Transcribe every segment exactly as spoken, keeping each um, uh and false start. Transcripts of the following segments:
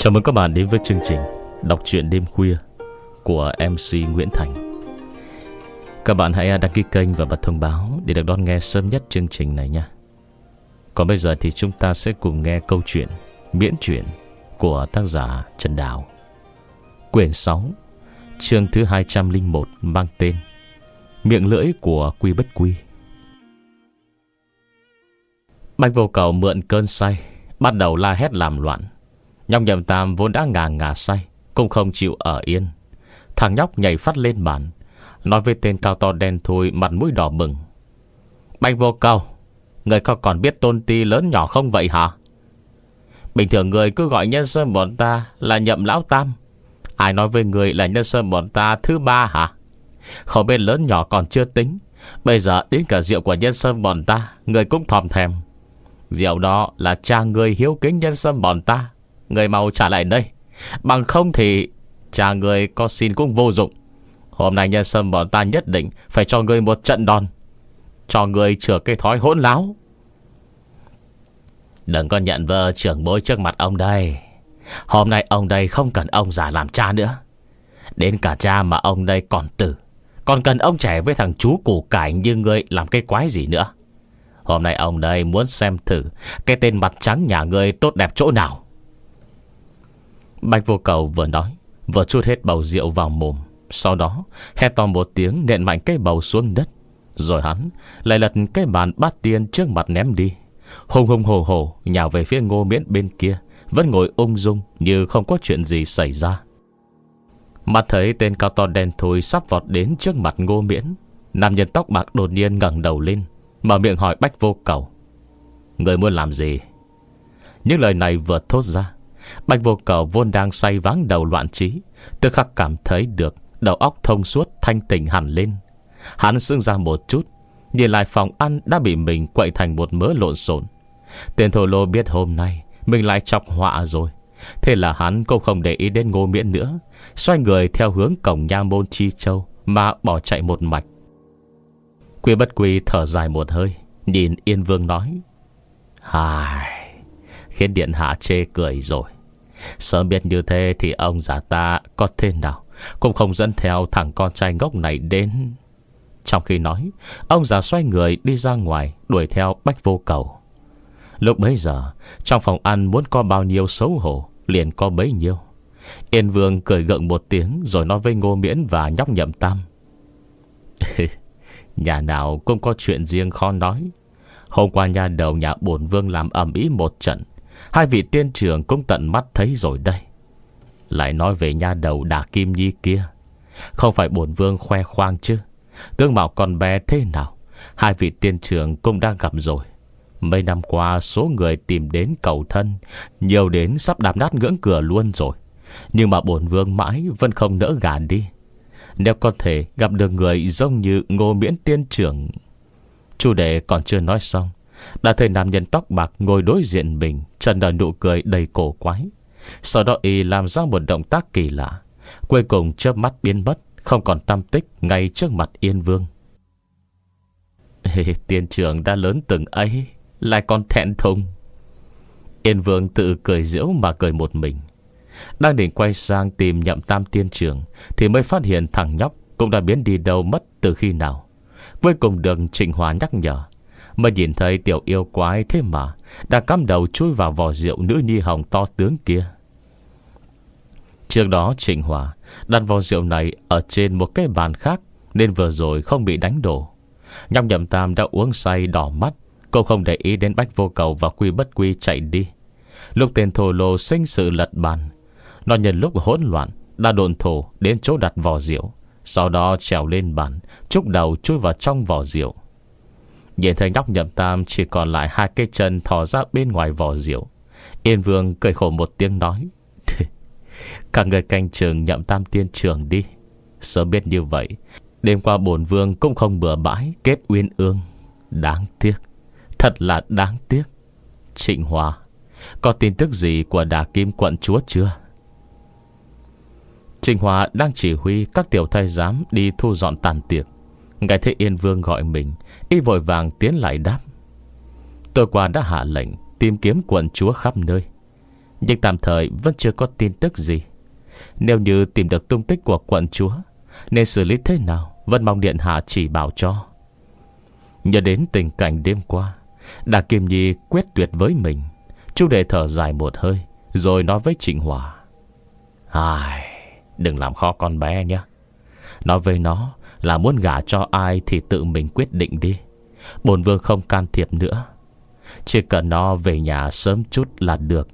Chào mừng các bạn đến với chương trình đọc truyện đêm khuya của em xê Nguyễn Thành. Các bạn hãy đăng ký kênh và bật thông báo để được đón nghe sớm nhất chương trình này nha. Còn bây giờ thì chúng ta sẽ cùng nghe câu chuyện miễn truyện của tác giả Trần Đào, quyển sáu, chương thứ hai trăm lẻ một, mang tên Miệng lưỡi của Quy Bất Quy. Bạch Vô Cầu mượn cơn say bắt đầu la hét làm loạn. Nhóc Nhậm Tam vốn đã ngà ngà say cũng không chịu ở yên. Thằng nhóc nhảy phát lên bàn, nói với tên cao to đen thui mặt mũi đỏ bừng: Bạch Vô Cầu, người có còn biết tôn ti lớn nhỏ không vậy hả? Bình thường người cứ gọi nhân sơn bọn ta là Nhậm Lão Tam. Ai nói với người là nhân sơn bọn ta thứ ba hả? Không biết lớn nhỏ còn chưa tính, bây giờ đến cả rượu của nhân sơn bọn ta người cũng thòm thèm. Rượu đó là cha người hiếu kính nhân sơn bọn ta, người mau trả lại đây. Bằng không thì cha người có xin cũng vô dụng. Hôm nay nhân sơn bọn ta nhất định phải cho người một trận đòn, cho người chữa cái thói hỗn láo. Đừng có nhận vợ trưởng bối trước mặt ông đây. Hôm nay ông đây không cần ông già làm cha nữa. Đến cả cha mà ông đây còn tử, còn cần ông trẻ với thằng chú củ cải như ngươi làm cái quái gì nữa. Hôm nay ông đây muốn xem thử cái tên mặt trắng nhà ngươi tốt đẹp chỗ nào. Bạch Vô Cầu vừa nói vừa trút hết bầu rượu vào mồm, sau đó hét to một tiếng nện mạnh cái bầu xuống đất. Rồi hắn lại lật cái bàn bát tiên trước mặt ném đi, hùng hùng hổ hổ nhào về phía Ngô Miễn bên kia, vẫn ngồi ung dung như không có chuyện gì xảy ra. Mắt thấy tên cao to đen thui sắp vọt đến trước mặt Ngô Miễn, nam nhân tóc bạc đột nhiên ngẩng đầu lên, mở miệng hỏi Bạch Vô Cầu: Người muốn làm gì? Những lời này vừa thốt ra, Bạch Vô Cầu vốn đang say váng đầu loạn trí, tức khắc cảm thấy được đầu óc thông suốt thanh tỉnh hẳn lên. Hắn sưng ra một chút, nhìn lại phòng ăn đã bị mình quậy thành một mớ lộn xộn. Tên thổ lô biết hôm nay mình lại chọc họa rồi, thế là hắn cũng không để ý đến Ngô Miễn nữa, xoay người theo hướng cổng nha môn Chi Châu mà bỏ chạy một mạch. Quy Bất Quy thở dài một hơi, nhìn Yên Vương nói: Hài, khiến điện hạ chê cười rồi. Sớm biết như thế thì ông già ta có thế nào cũng không dẫn theo thằng con trai ngốc này đến. Trong khi nói, ông già xoay người đi ra ngoài, đuổi theo Bạch Vô Cầu. Lúc bấy giờ, trong phòng ăn muốn có bao nhiêu xấu hổ liền có bấy nhiêu. Yên Vương cười gượng một tiếng, rồi nói với Ngô Miễn và nhóc Nhậm Tam: Nhà nào cũng có chuyện riêng khó nói. Hôm qua nhà đầu nhà bổn vương làm ầm ĩ một trận, hai vị tiên trưởng cũng tận mắt thấy rồi đây. Lại nói về nhà đầu Đả Kim Nhi kia, không phải bổn vương khoe khoang chứ. Tương mạo con bé thế nào, hai vị tiên trưởng cũng đang gặp rồi. Mấy năm qua số người tìm đến cầu thân nhiều đến sắp đạp nát ngưỡng cửa luôn rồi, nhưng mà bổn vương mãi vẫn không nỡ gả đi. Nếu có thể gặp được người giống như Ngô Miễn tiên trưởng. Chủ đề còn chưa nói xong, đã thấy nam nhân tóc bạc ngồi đối diện mình trần nở nụ cười đầy cổ quái. Sau đó y làm ra một động tác kỳ lạ, cuối cùng chớp mắt biến mất, không còn tăm tích ngay trước mặt Yên Vương. Tiên trưởng đã lớn từng ấy lại còn thẹn thùng. Yên Vương tự cười giễu mà cười một mình. Đang định quay sang tìm Nhậm Tam tiên trưởng thì mới phát hiện thằng nhóc cũng đã biến đi đâu mất từ khi nào. Cuối cùng được Trịnh Hòa nhắc nhở, mới nhìn thấy tiểu yêu quái thế mà đã cắm đầu chui vào vò rượu nữ nhi hồng to tướng kia. Trước đó Trịnh Hòa đặt vò rượu này ở trên một cái bàn khác, nên vừa rồi không bị đánh đổ. Nhóc Nhậm Tam đã uống say đỏ mắt, cô không để ý đến Bạch Vô Cầu và Quy Bất Quy chạy đi. Lúc tên thổ lô sinh sự lật bàn, nó nhân lúc hỗn loạn đã độn thổ đến chỗ đặt vò rượu, sau đó trèo lên bàn, chúc đầu chui vào trong vò rượu. Nhìn thấy nhóc Nhậm Tam chỉ còn lại hai cái chân thò ra bên ngoài vò rượu, Yên Vương cười khổ một tiếng nói: Các người canh chừng Nhậm Tam tiên trưởng đi. Sớm biết như vậy, đêm qua bổn vương cũng không bừa bãi kết uyên ương. Đáng tiếc, thật là đáng tiếc. Trịnh Hòa, có tin tức gì của Đả Kim quận chúa chưa? Trịnh Hòa đang chỉ huy các tiểu thái giám đi thu dọn tàn tiệc. Nghe thấy Yên Vương gọi mình, y vội vàng tiến lại đáp: Tôi qua đã hạ lệnh tìm kiếm quận chúa khắp nơi, Nhưng tạm thời vẫn chưa có tin tức gì. Nếu như tìm được tung tích của quận chúa nên xử lý thế nào, vẫn mong điện hạ chỉ bảo cho. Nhớ đến tình cảnh đêm qua, Đà Kim Nhi quyết tuyệt với mình, Chu Đệ thở dài một hơi, rồi nói với Trịnh Hòa: Ai, đừng làm khó con bé nhé. Nói với nó là muốn gả cho ai thì tự mình quyết định đi, bổn vương không can thiệp nữa. Chỉ cần nó về nhà sớm chút là được.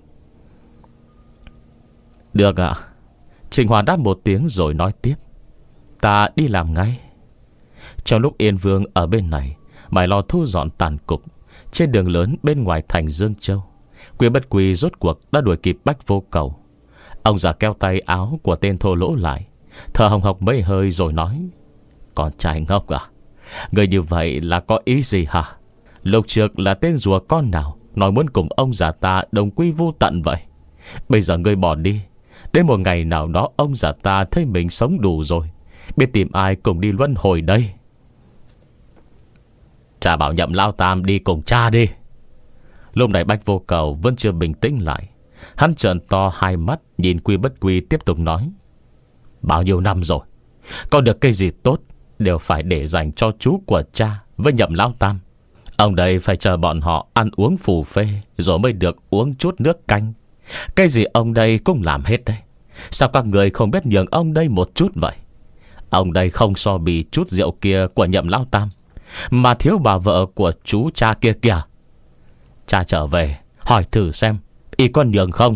Được ạ. Trịnh Hòa đáp một tiếng rồi nói tiếp: Ta đi làm ngay. Trong lúc Yên Vương ở bên này mải lo thu dọn tàn cục, trên đường lớn bên ngoài thành Dương Châu, Quy Bất Quy rốt cuộc đã đuổi kịp Bách Vô Cầu. Ông già kéo tay áo của tên thô lỗ lại, thở hồng hộc mấy hơi rồi nói: Con trai ngốc à, người như vậy là có ý gì hả? Lúc trước là tên rùa con nào nói muốn cùng ông già ta đồng quy vu tận vậy? Bây giờ ngươi bỏ đi, đến một ngày nào đó ông già ta thấy mình sống đủ rồi, biết tìm ai cùng đi luân hồi đây? Cha bảo Nhậm Lao Tam đi cùng cha đi. Lúc này Bách Vô Cầu vẫn chưa bình tĩnh lại. Hắn trợn to hai mắt nhìn Quy Bất Quy, tiếp tục nói: Bao nhiêu năm rồi, có được cái gì tốt đều phải để dành cho chú của cha với Nhậm Lao Tam. Ông đây phải chờ bọn họ ăn uống phù phê rồi mới được uống chút nước canh. Cái gì ông đây cũng làm hết đấy. Sao các người không biết nhường ông đây một chút vậy? Ông đây không so bì chút rượu kia của Nhậm Lao Tam, mà thiếu bà vợ của chú cha kia kìa. Cha trở về hỏi thử xem y con nhường không.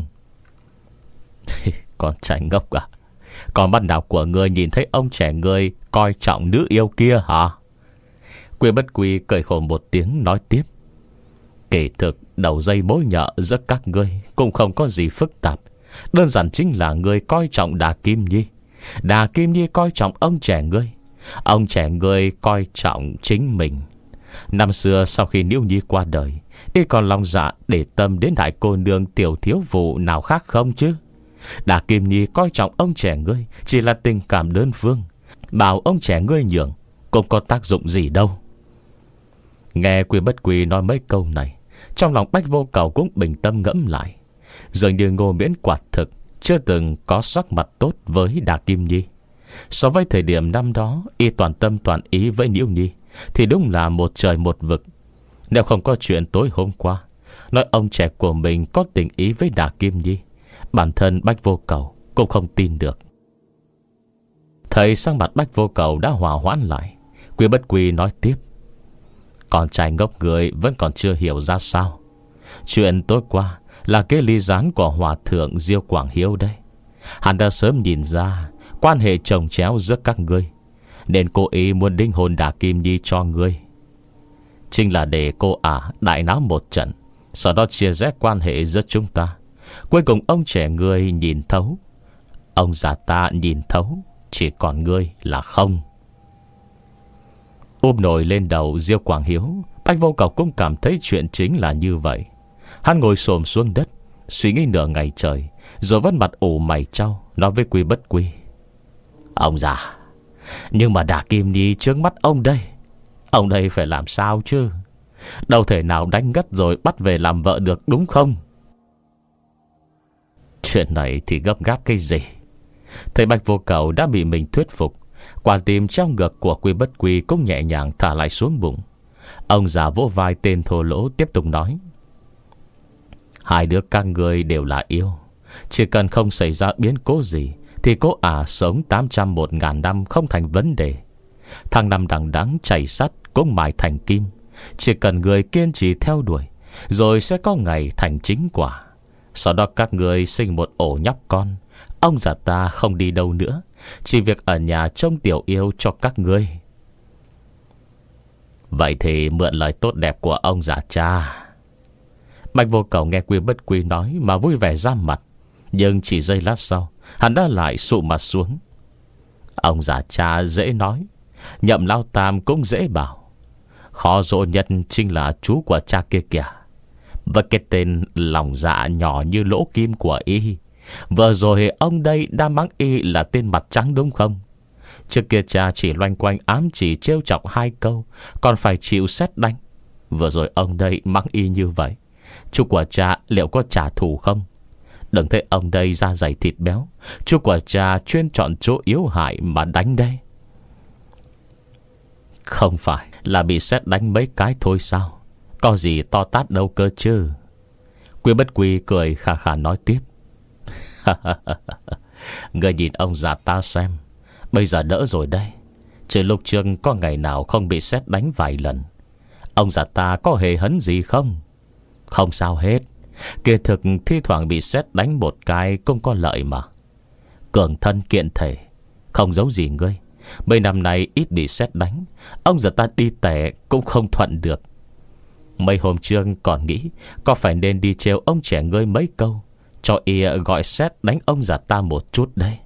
Con trai ngốc à, còn bắt nào của ngươi nhìn thấy ông trẻ ngươi coi trọng nữ yêu kia hả? Quy Bất Quy cười khổ một tiếng nói tiếp: Kỳ thực đầu dây mối nhợ giữa các ngươi cũng không có gì phức tạp. Đơn giản chính là ngươi coi trọng Đà Kim Nhi, Đà Kim Nhi coi trọng ông trẻ ngươi, ông trẻ ngươi coi trọng chính mình. Năm xưa sau khi Niêu Nhi qua đời, y còn lòng dạ để tâm đến đại cô nương Tiểu Thiếu Vụ nào khác không chứ? Đà Kim Nhi coi trọng ông trẻ ngươi chỉ là tình cảm đơn phương, bảo ông trẻ ngươi nhường cũng có tác dụng gì đâu. Nghe Quy Bất Quy nói mấy câu này, trong lòng Bách Vô Cầu cũng bình tâm ngẫm lại. Dường như Ngô Miễn quả thực chưa từng có sắc mặt tốt với Đà Kim Nhi. So với thời điểm năm đó y toàn tâm toàn ý với Niêu Nhi thì đúng là một trời một vực. Nếu không có chuyện tối hôm qua nói ông trẻ của mình có tình ý với Đà Kim Nhi, bản thân Bách Vô Cầu cũng không tin được. Thấy sang mặt Bách Vô Cầu đã hòa hoãn lại, Quy Bất Quy nói tiếp: Con trai ngốc người vẫn còn chưa hiểu ra sao. Chuyện tối qua là cái ly gián của Hòa Thượng Diêu Quảng Hiếu đây. Hắn đã sớm nhìn ra quan hệ chồng chéo giữa các ngươi, nên cố ý muốn đính hôn Đà Kim Nhi cho ngươi, chính là để cô ả đại náo một trận, sau đó chia rẽ quan hệ giữa chúng ta. Cuối cùng ông trẻ ngươi nhìn thấu, ông già ta nhìn thấu, chỉ còn ngươi là không. Úp nổi lên đầu Diêu Quảng Hiếu, Bách Vô Cầu cũng cảm thấy chuyện chính là như vậy. Hắn ngồi xổm xuống đất suy nghĩ nửa ngày trời, rồi vẫn mặt ủ mày trao nói với Quy Bất Quy: Ông già, nhưng mà Đà Kim Nhi trước mắt ông đây, ông đây phải làm sao chứ? Đâu thể nào đánh ngất rồi bắt về làm vợ được, đúng không? Chuyện này thì gấp gáp cái gì? Thấy Bách Vô Cầu đã bị mình thuyết phục, quả tim trong ngực của Quy Bất Quy cũng nhẹ nhàng thả lại xuống bụng. Ông già vỗ vai tên thô lỗ tiếp tục nói: Hai đứa các người đều là yêu, chỉ cần không xảy ra biến cố gì thì cô ả sống tám trăm một ngàn năm không thành vấn đề. Thằng năm đằng đẵng chảy sắt cũng mài thành kim. Chỉ cần người kiên trì theo đuổi, rồi sẽ có ngày thành chính quả. Sau đó các người sinh một ổ nhóc con, ông già ta không đi đâu nữa, chỉ việc ở nhà trông tiểu yêu cho các ngươi. Vậy thì mượn lời tốt đẹp của ông già cha. Bạch Vô Cầu nghe Quy Bất Quy nói mà vui vẻ ra mặt, nhưng chỉ giây lát sau hắn đã lại sụ mặt xuống. Ông già cha dễ nói, Nhậm Lao Tam cũng dễ bảo. Khó dỗ nhất chính là chú của cha kia kìa, và cái tên lòng dạ nhỏ như lỗ kim của y. Vừa rồi ông đây đã mắng y là tên mặt trắng đúng không? Trước kia cha chỉ loanh quanh ám chỉ trêu chọc hai câu, còn phải chịu sét đánh. Vừa rồi ông đây mắng y như vậy, chú của cha liệu có trả thù không? Đừng thấy ông đây da dày thịt béo, chú quả cha chuyên chọn chỗ yếu hại mà đánh đây. Không phải là bị sét đánh mấy cái thôi sao? Có gì to tát đâu cơ chứ. Quý Bất Quy cười khà khà nói tiếp. Người nhìn ông già ta xem, bây giờ đỡ rồi đây. Chứ lúc trước có ngày nào không bị sét đánh vài lần. Ông già ta có hề hấn gì không? Không sao hết. Kỳ thực thi thoảng bị sét đánh một cái cũng có lợi mà. Cường thân kiện thể, không giấu gì ngươi. Mấy năm nay ít bị sét đánh, ông già ta đi tẻ cũng không thuận được. Mấy hôm trước còn nghĩ có phải nên đi trêu ông trẻ ngươi mấy câu, cho y gọi sét đánh ông già ta một chút đấy.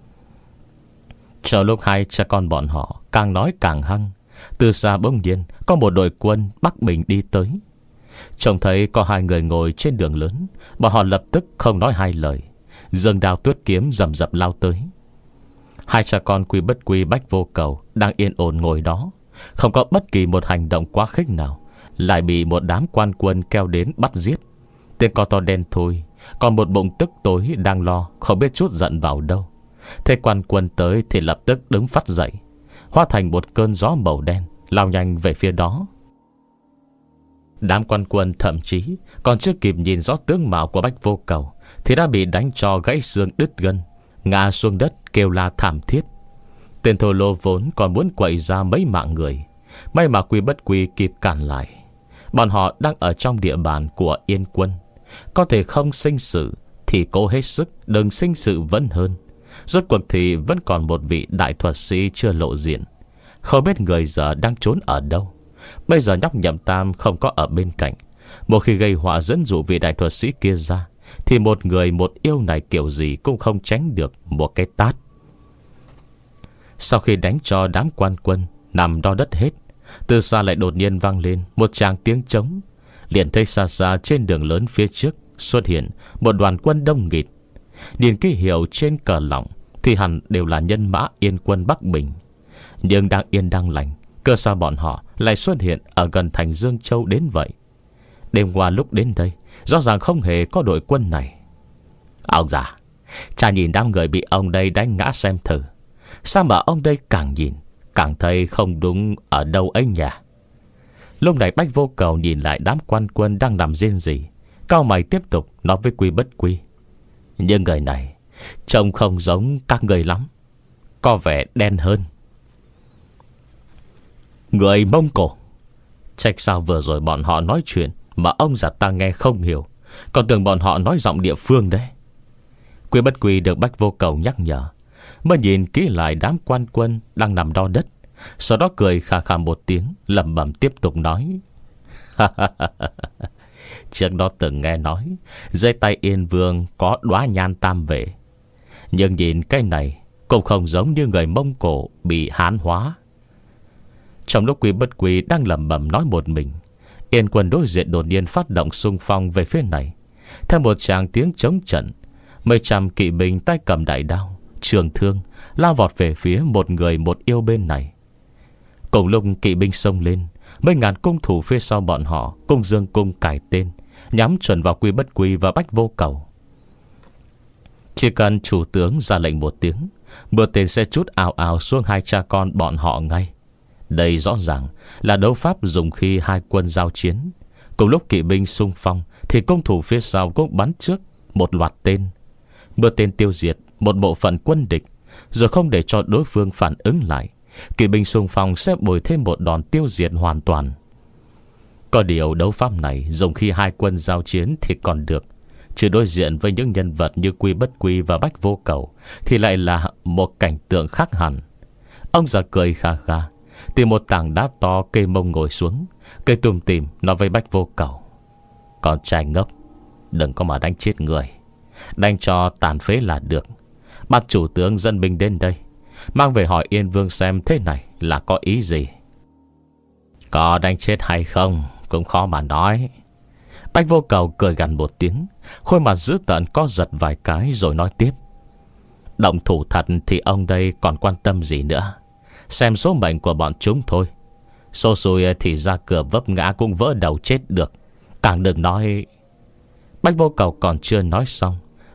Chờ lúc hai cha con bọn họ càng nói càng hăng, từ xa bỗng nhiên có một đội quân Bắc Bình đi tới. Trông thấy có hai người ngồi trên đường lớn, bọn họ lập tức không nói hai lời, giương đao tuyết kiếm rầm rập lao tới. Hai cha con Quy Bất Quy, Bách Vô Cầu đang yên ổn ngồi đó, không có bất kỳ một hành động quá khích nào, lại bị một đám quan quân kéo đến bắt giết. Tên co to đen thôi, còn một bụng tức tối đang lo, không biết chút giận vào đâu. Thế quan quân tới thì lập tức đứng phát dậy, hóa thành một cơn gió màu đen lao nhanh về phía đó. Đám quan quân thậm chí còn chưa kịp nhìn rõ tướng mạo của Bách Vô Cầu thì đã bị đánh cho gãy xương đứt gân, ngã xuống đất kêu la thảm thiết. Tên thô lô vốn còn muốn quậy ra mấy mạng người, may mà Quy Bất Quy kịp cản lại. Bọn họ đang ở trong địa bàn của Yên quân, có thể không sinh sự thì cố hết sức đừng sinh sự vẫn hơn. Rốt cuộc thì vẫn còn một vị đại thuật sĩ chưa lộ diện, không biết người giờ đang trốn ở đâu. Bây giờ nhóc Nhậm Tam không có ở bên cạnh, một khi gây họa dẫn dụ vị đại thuật sĩ kia ra, thì một người một yêu này kiểu gì cũng không tránh được một cái tát. Sau khi đánh cho đám quan quân nằm đo đất hết, từ xa lại đột nhiên vang lên một tràng tiếng trống. Liền thấy xa xa trên đường lớn phía trước xuất hiện một đoàn quân đông nghịt. Nhìn ký hiệu trên cờ lọng thì hẳn đều là nhân mã Yên quân Bắc Bình. Nhưng đang yên đang lành, cơ sao bọn họ lại xuất hiện ở gần thành Dương Châu đến vậy? Đêm qua lúc đến đây rõ ràng không hề có đội quân này. Ông già, cha nhìn đám người bị ông đây đánh ngã xem thử. Sao mà ông đây càng nhìn càng thấy không đúng ở đâu ấy nhỉ? Lúc này Bách Vô Cầu nhìn lại đám quan quân đang nằm rên rỉ, cau mày tiếp tục nói với Quy Bất Quy. Nhưng người này trông không giống các người lắm, có vẻ đen hơn. Người Mông Cổ. Trách sao vừa rồi bọn họ nói chuyện mà ông già ta nghe không hiểu, còn tưởng bọn họ nói giọng địa phương đấy. Quy Bất Quy được Bách Vô Cầu nhắc nhở, mới nhìn kỹ lại đám quan quân đang nằm đo đất. Sau đó cười khà khà một tiếng, lẩm bẩm tiếp tục nói. Trước đó từng nghe nói dưới tay Yên Vương có đóa nhan tam vệ, nhưng nhìn cái này cũng không giống như người Mông Cổ bị hán hóa. Trong lúc Quy Bất Quy đang lẩm bẩm nói một mình, Yên quân đối diện đột nhiên phát động xung phong về phía này. Theo một tràng tiếng chống trận, mấy trăm kỵ binh tay cầm đại đao, trường thương lao vọt về phía một người một yêu bên này. Cùng lúc kỵ binh xông lên, mấy ngàn cung thủ phía sau bọn họ cung dương cung cài tên, nhắm chuẩn vào Quy Bất Quy và Bách Vô Cầu. Chỉ cần chủ tướng ra lệnh một tiếng, mưa tên sẽ trút ào ào xuống hai cha con bọn họ ngay. Đây rõ ràng là đấu pháp dùng khi hai quân giao chiến. Cùng lúc kỵ binh xung phong thì cung thủ phía sau cũng bắn trước một loạt tên. Mưa tên tiêu diệt một bộ phận quân địch, rồi không để cho đối phương phản ứng lại, kỵ binh xung phong sẽ bồi thêm một đòn tiêu diệt hoàn toàn. Có điều đấu pháp này dùng khi hai quân giao chiến thì còn được, chứ đối diện với những nhân vật như Quy Bất Quy và Bách Vô Cầu thì lại là một cảnh tượng khác hẳn. Ông già cười kha kha, tìm một tảng đá to cây mông ngồi xuống, cây tùm tìm nói với Bách Vô Cầu. Con trai ngốc, đừng có mà đánh chết người, đánh cho tàn phế là được. Bắt chủ tướng dân binh đến đây, mang về hỏi Yên Vương xem thế này là có ý gì. Có đánh chết hay không cũng khó mà nói. Bách Vô Cầu cười gằn một tiếng, khuôn mặt dữ tợn co giật vài cái rồi nói tiếp. Động thủ thật thì ông đây còn quan tâm gì nữa, xem số mệnh của bọn chúng thôi. Số xui thì ra cửa vấp ngã cũng vỡ đầu chết được, càng đừng nói. Bách Vô Cầu còn chưa nói xong,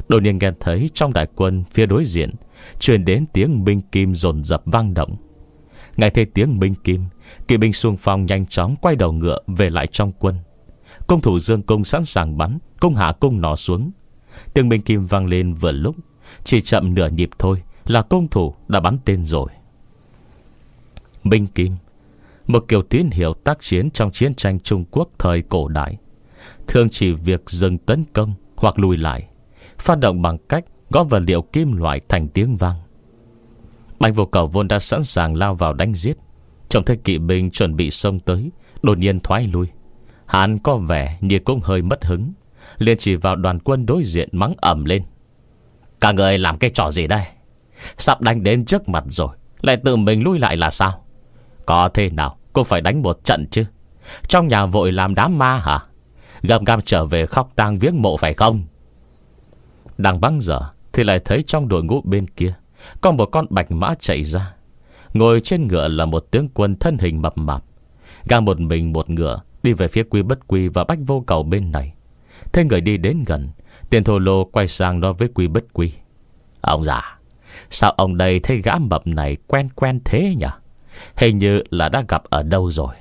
Đột nhiên nghe thấy trong đại quân phía đối diện truyền đến tiếng binh kim dồn dập vang động. Nghe thấy tiếng binh kim, kỵ binh xung phong nhanh chóng quay đầu ngựa về lại trong quân. Cung thủ dương cung sẵn sàng bắn, cung hạ cung nỏ xuống. Tiếng binh kim vang lên vừa lúc, chỉ chậm nửa nhịp thôi là cung thủ đã bắn tên rồi. Binh kim, một kiểu tín hiệu tác chiến trong chiến tranh Trung Quốc thời cổ đại, thường chỉ việc dừng tấn công hoặc lùi lại, phát động bằng cách gõ vật liệu kim loại thành tiếng vang. Bạch Vô Cầu vốn đã sẵn sàng lao vào đánh giết, trông thấy kỵ binh chuẩn bị xông tới, đột nhiên thoái lui. Hắn có vẻ như cũng hơi mất hứng, liền chỉ vào đoàn quân đối diện mắng ầm lên: "Các người làm cái trò gì đây? Sắp đánh đến trước mặt rồi lại tự mình lui lại là sao? Có thế nào cũng phải đánh một trận chứ. Trong nhà vội làm đám ma hả? Gầm gầm trở về khóc tang viếng mộ phải không?" Đang băng dở thì lại thấy trong đội ngũ bên kia có một con bạch mã chạy ra. Ngồi trên ngựa là một tướng quân thân hình mập mạp, gang một mình một ngựa đi về phía Quy Bất Quy và Bạch Vô Cầu bên này. Thấy người đi đến gần, Tiền Thổ Lô quay sang nói với Quy Bất Quy: "Ông già, sao ông đây thấy gã mập này quen quen thế nhỉ? Hình như là đã gặp ở đâu rồi."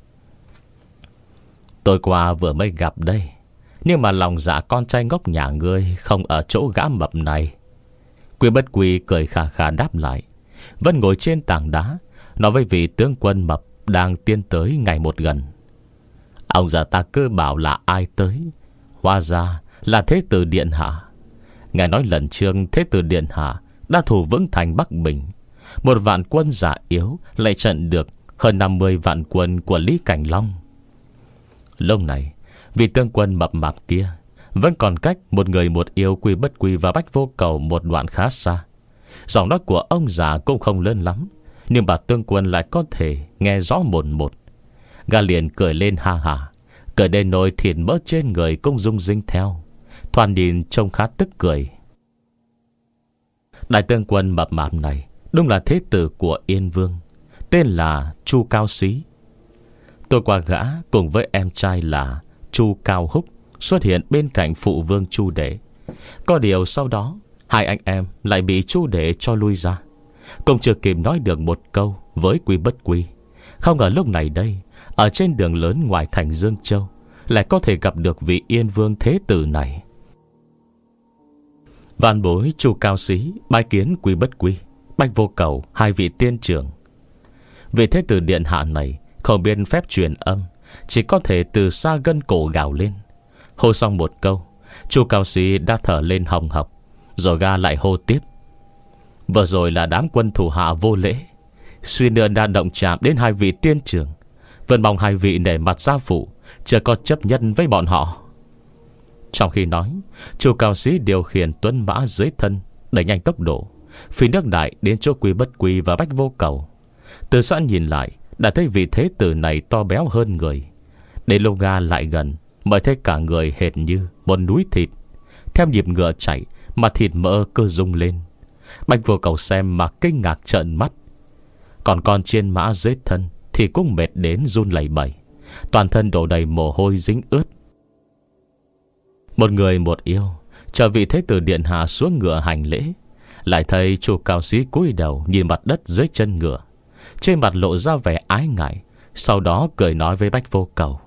"Tôi qua vừa mới gặp đây, nhưng mà lòng dạ con trai ngốc nhà ngươi không ở chỗ gã mập này." Quy Bất Quy cười khà khà đáp lại, vẫn ngồi trên tảng đá, nói với vị tướng quân mập đang tiến tới ngày một gần: "Ông già ta cứ bảo là ai tới, hóa ra là Thế Tử Điện Hạ. Ngài nói lần trước Thế Tử Điện Hạ đã thủ vững thành Bắc Bình, một vạn quân giả yếu lại trận được hơn năm mươi vạn quân của Lý Cảnh Long." Lúc này vị tướng quân mập mạp kia vẫn còn cách một người một yêu Quy Bất Quy và Bạch Vô Cầu một đoạn khá xa. Giọng nói của ông già cũng không lớn lắm, nhưng bà tướng quân lại có thể nghe rõ một một. Gã liền cười lên ha hả, cười đến nỗi thịt mỡ trên người cũng rung rinh theo, thoạt nhìn trông khá tức cười. Đại tướng quân mập mạp này đúng là thế tử của Yên Vương, tên là Chu Cao Xí. Tôi qua gã cùng với em trai là Chu Cao Húc xuất hiện bên cạnh phụ vương Chu Đệ. Có điều sau đó hai anh em lại bị Chu Đệ cho lui ra, cũng chưa kịp nói được một câu với Quy Bất Quy. Không ngờ lúc này đây, ở trên đường lớn ngoài thành Dương Châu, lại có thể gặp được vị Yên Vương thế tử này. Vạn bối Chu Cao Xí bái kiến Quy Bất Quy, Bạch Vô Cầu, hai vị tiên trưởng. Vị thế tử điện hạ này không biết phép truyền âm, chỉ có thể từ xa gân cổ gào lên. Hô xong một câu, Chu Cao Xí đã thở lên hồng hộc, rồi ga lại hô tiếp: "Vừa rồi là đám quân thủ hạ vô lễ, suy nữa đã động chạm đến hai vị tiên trưởng. Vẫn mong hai vị nể mặt gia phụ, chưa có chấp nhận với bọn họ." Trong khi nói, Chu Cao Xí điều khiển tuấn mã dưới thân, đẩy nhanh tốc độ, phi nước đại đến chỗ Quy Bất Quy và Bạch Vô Cầu. Từ xa nhìn lại, đã thấy vị thế tử này to béo hơn người. Đến lâu ga lại gần, mới thấy cả người hệt như một núi thịt. Theo nhịp ngựa chạy mà thịt mỡ cơ rung lên. Bạch Vô Cầu xem mà kinh ngạc trợn mắt. Còn con trên mã dưới thân thì cũng mệt đến run lẩy bẩy, toàn thân đổ đầy mồ hôi dính ướt. Một người một yêu chờ vị thế tử điện hạ xuống ngựa hành lễ, lại thấy Chu Cao Xí cúi đầu nhìn mặt đất dưới chân ngựa, trên mặt lộ ra vẻ ái ngại. Sau đó cười nói với Bạch Vô Cầu: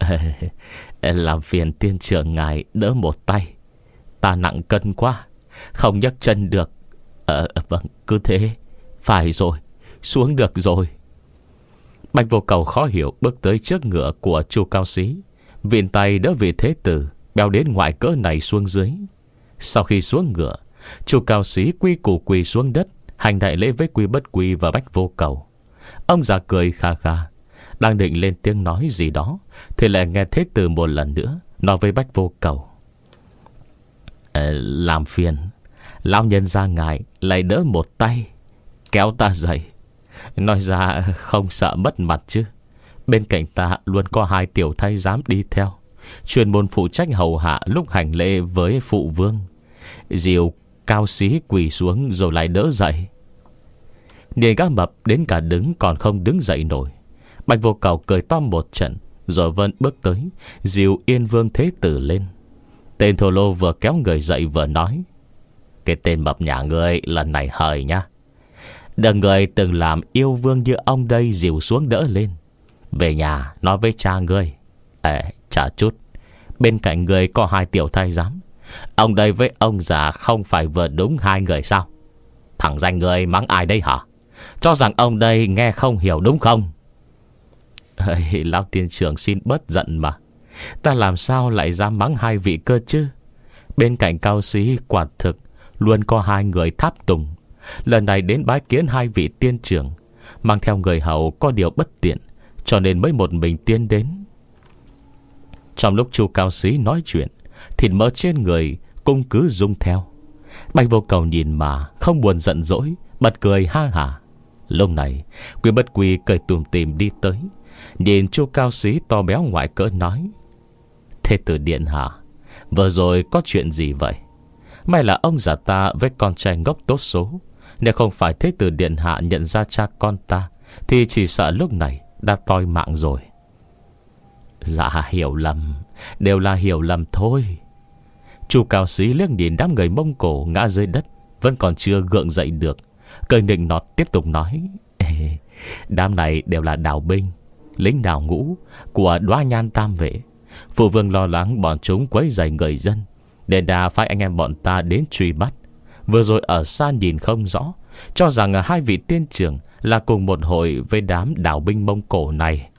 "Làm phiền tiên trưởng ngài đỡ một tay, ta nặng cân quá, không nhấc chân được." Ờ vâng, cứ thế. Phải rồi, xuống được rồi." Bạch Vô Cầu khó hiểu bước tới trước ngựa của Chu Cao Xí, vịn tay đỡ vị thế tử béo đến ngoại cỡ này xuống dưới. Sau khi xuống ngựa, Chu Cao Xí quy củ quỳ xuống đất, hành đại lễ với Quy Bất Quy và Bạch Vô Cầu. Ông già cười kha kha, đang định lên tiếng nói gì đó, thì lại nghe thế tử một lần nữa nói với Bạch Vô Cầu: "Ờ, làm phiền lão nhân gia ngài lại đỡ một tay, kéo ta dậy. Nói ra không sợ mất mặt chứ. Bên cạnh ta luôn có hai tiểu thái giám đi theo, chuyên môn phụ trách hầu hạ lúc hành lễ với phụ vương." Diều Cao Xí quỳ xuống rồi lại đỡ dậy. Nhìn gã mập đến cả đứng còn không đứng dậy nổi. Bạch Vô Cầu cười to một trận, rồi vẫn bước tới dìu Yên Vương thế tử lên. Tên thô lô vừa kéo người dậy vừa nói: Cái tên mập nhà ngươi lần này hời nhá. Đừng người từng làm yêu vương như ông đây dìu xuống đỡ lên. Về nhà nói với cha ngươi: Ê trả chút, bên cạnh ngươi có hai tiểu thái giám. Ông đây với ông già không phải vừa đúng hai người sao? Thằng danh ngươi mắng ai đây hả? Cho rằng ông đây nghe không hiểu đúng không? Ê, lão tiên trưởng xin bớt giận mà. Ta làm sao lại dám mắng hai vị cơ chứ? Bên cạnh Cao Sĩ quả thực luôn có hai người tháp tùng. Lần này đến bái kiến hai vị tiên trưởng, mang theo người hầu có điều bất tiện, cho nên mới một mình tiến đến. Trong lúc chu Cao Sĩ nói chuyện, thịt mỡ trên người cũng cứ rung theo. Bạch Vô Cầu nhìn mà không buồn giận dỗi, bật cười ha hả. Lúc này Quy Bất Quy cười tủm tỉm đi tới, nhìn chu Cao Sĩ to béo ngoại cỡ nói: Thế tử điện hạ, vừa rồi có chuyện gì vậy? May là ông già ta với con trai ngốc tốt số. Nếu không phải thế tử điện hạ nhận ra cha con ta, thì chỉ sợ lúc này đã toi mạng rồi. Dạ hiểu lầm, đều là hiểu lầm thôi. Chu Cao Sĩ liếc nhìn đám người Mông Cổ ngã dưới đất, vẫn còn chưa gượng dậy được, cười nịnh nọt tiếp tục nói: Ê, đám này đều là đào binh, lính đào ngũ của Đóa Nhan Tam Vệ. Phụ vương lo lắng bọn chúng quấy rầy người dân, nên đã phái anh em bọn ta đến truy bắt. Vừa rồi ở xa nhìn không rõ, cho rằng hai vị tiên trưởng là cùng một hội với đám đào binh Mông Cổ này.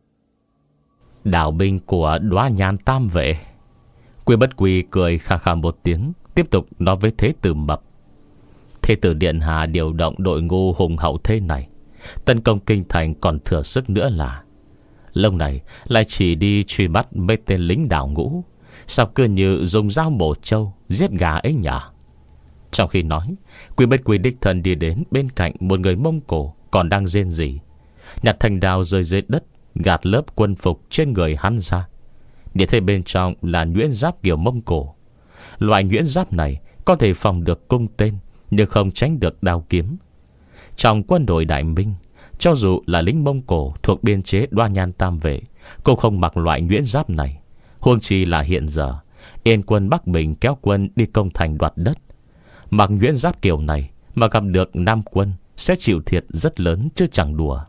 Đào binh của Đóa Nhan Tam Vệ. Quy Bất Quy cười khà khà một tiếng, tiếp tục nói với thế tử mập: Thế tử điện hạ điều động đội ngũ hùng hậu thế này, tấn công kinh thành còn thừa sức nữa là. Lâu này lại chỉ đi truy bắt mấy tên lính đào ngũ, sao cứ như dùng dao mổ trâu giết gà ấy nhỉ? Trong khi nói, Quy Bất Quy đích thân đi đến bên cạnh một người Mông Cổ còn đang rên rỉ, nhặt thanh đao rơi dưới đất, gạt lớp quân phục trên người hắn ra. Để thấy bên trong là nhuyễn giáp kiểu Mông Cổ. Loại nhuyễn giáp này có thể phòng được cung tên, nhưng không tránh được đao kiếm. Trong quân đội Đại Minh, cho dù là lính Mông Cổ thuộc biên chế Đóa Nhan Tam Vệ, cũng không mặc loại nhuyễn giáp này. Huống chi là hiện giờ Yên quân Bắc Bình kéo quân đi công thành đoạt đất, mặc nhuyễn giáp kiểu này mà gặp được Nam quân sẽ chịu thiệt rất lớn chứ chẳng đùa.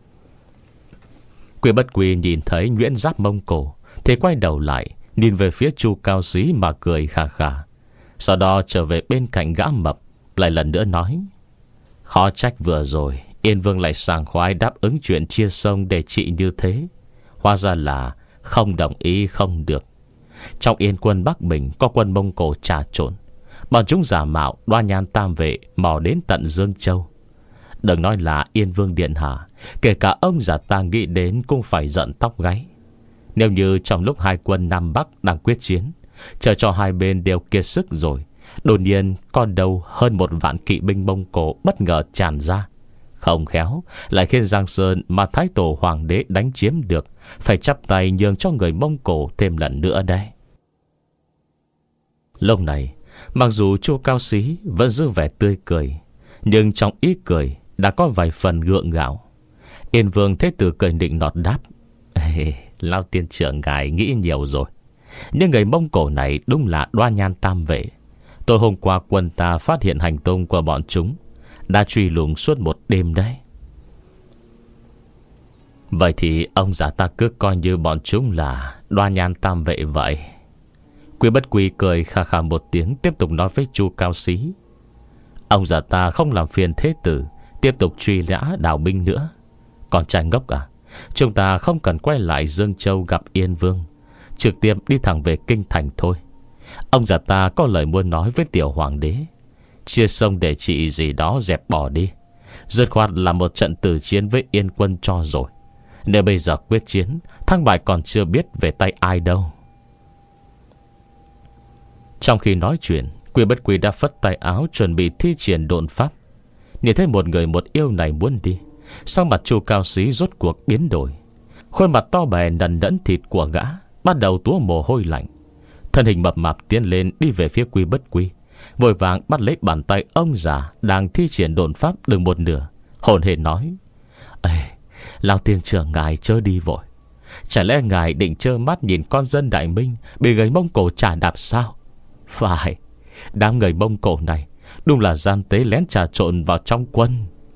Quy Bất Quy nhìn thấy nhuyễn giáp Mông Cổ thì quay đầu lại nhìn về phía chu Cao Sĩ mà cười khà khà. Sau đó trở về bên cạnh gã mập, lại lần nữa nói: Khó trách vừa rồi Yên Vương lại sảng khoái đáp ứng chuyện chia sông để trị như thế. Hóa ra là không đồng ý không được. Trong Yên quân Bắc Bình có quân Mông Cổ trà trộn, bọn chúng giả mạo Đóa Nhan Tam Vệ mò đến tận Dương Châu. Đừng nói là Yên Vương điện hạ, kể cả ông già ta nghĩ đến cũng phải giận tóc gáy. Nếu như trong lúc hai quân Nam Bắc đang quyết chiến, chờ cho hai bên đều kiệt sức rồi, đột nhiên có đâu hơn một vạn kỵ binh Mông Cổ bất ngờ tràn ra, không khéo lại khiến Giang Sơn mà Thái Tổ Hoàng đế đánh chiếm được phải chắp tay nhường cho người Mông Cổ thêm lần nữa đây. Lúc này, mặc dù chu Cao Sĩ vẫn giữ vẻ tươi cười, nhưng trong ý cười đã có vài phần gượng gạo. Yên Vương thế tử cười nịnh nọt đáp: Ê, Lão tiên trưởng ngài nghĩ nhiều rồi. Nhưng người Mông Cổ này đúng là Đóa Nhan Tam Vệ. Tối hôm qua quân ta phát hiện hành tung của bọn chúng, đã truy lùng suốt một đêm đấy. Vậy thì ông già ta cứ coi như bọn chúng là Đóa Nhan Tam Vệ vậy. Quy Bất Quy cười khà khà một tiếng, tiếp tục nói với chu Cao Sĩ: Ông già ta không làm phiền thế tử tiếp tục truy lã đào binh nữa. Còn trai ngốc à, chúng ta không cần quay lại Dương Châu gặp Yên Vương, trực tiếp đi thẳng về kinh thành thôi. Ông già ta có lời muốn nói với tiểu hoàng đế, chia sông để trị gì đó dẹp bỏ đi, dứt khoát là một trận tử chiến với Yên quân cho rồi. Nếu bây giờ quyết chiến, thắng bại còn chưa biết về tay ai đâu. Trong khi nói chuyện, Quy Bất Quy đã phất tay áo chuẩn bị thi triển độn pháp. Nhìn thấy một người một yêu này muốn đi, sau mặt chu Cao Sĩ rốt cuộc biến đổi. Khuôn mặt to bè nần đẫn thịt của gã bắt đầu túa mồ hôi lạnh. Thân hình mập mạp tiến lên đi về phía Quy Bất Quy, vội vàng bắt lấy bàn tay ông già đang thi triển độn pháp được một nửa, hồn hển nói: Ê, Lão tiên trưởng ngài chớ đi vội. Chả lẽ ngài định trơ mắt nhìn con dân Đại Minh bị người Mông Cổ trà đạp sao? Phải, đám người Mông Cổ này đúng là gian tế lén trà trộn vào trong quân.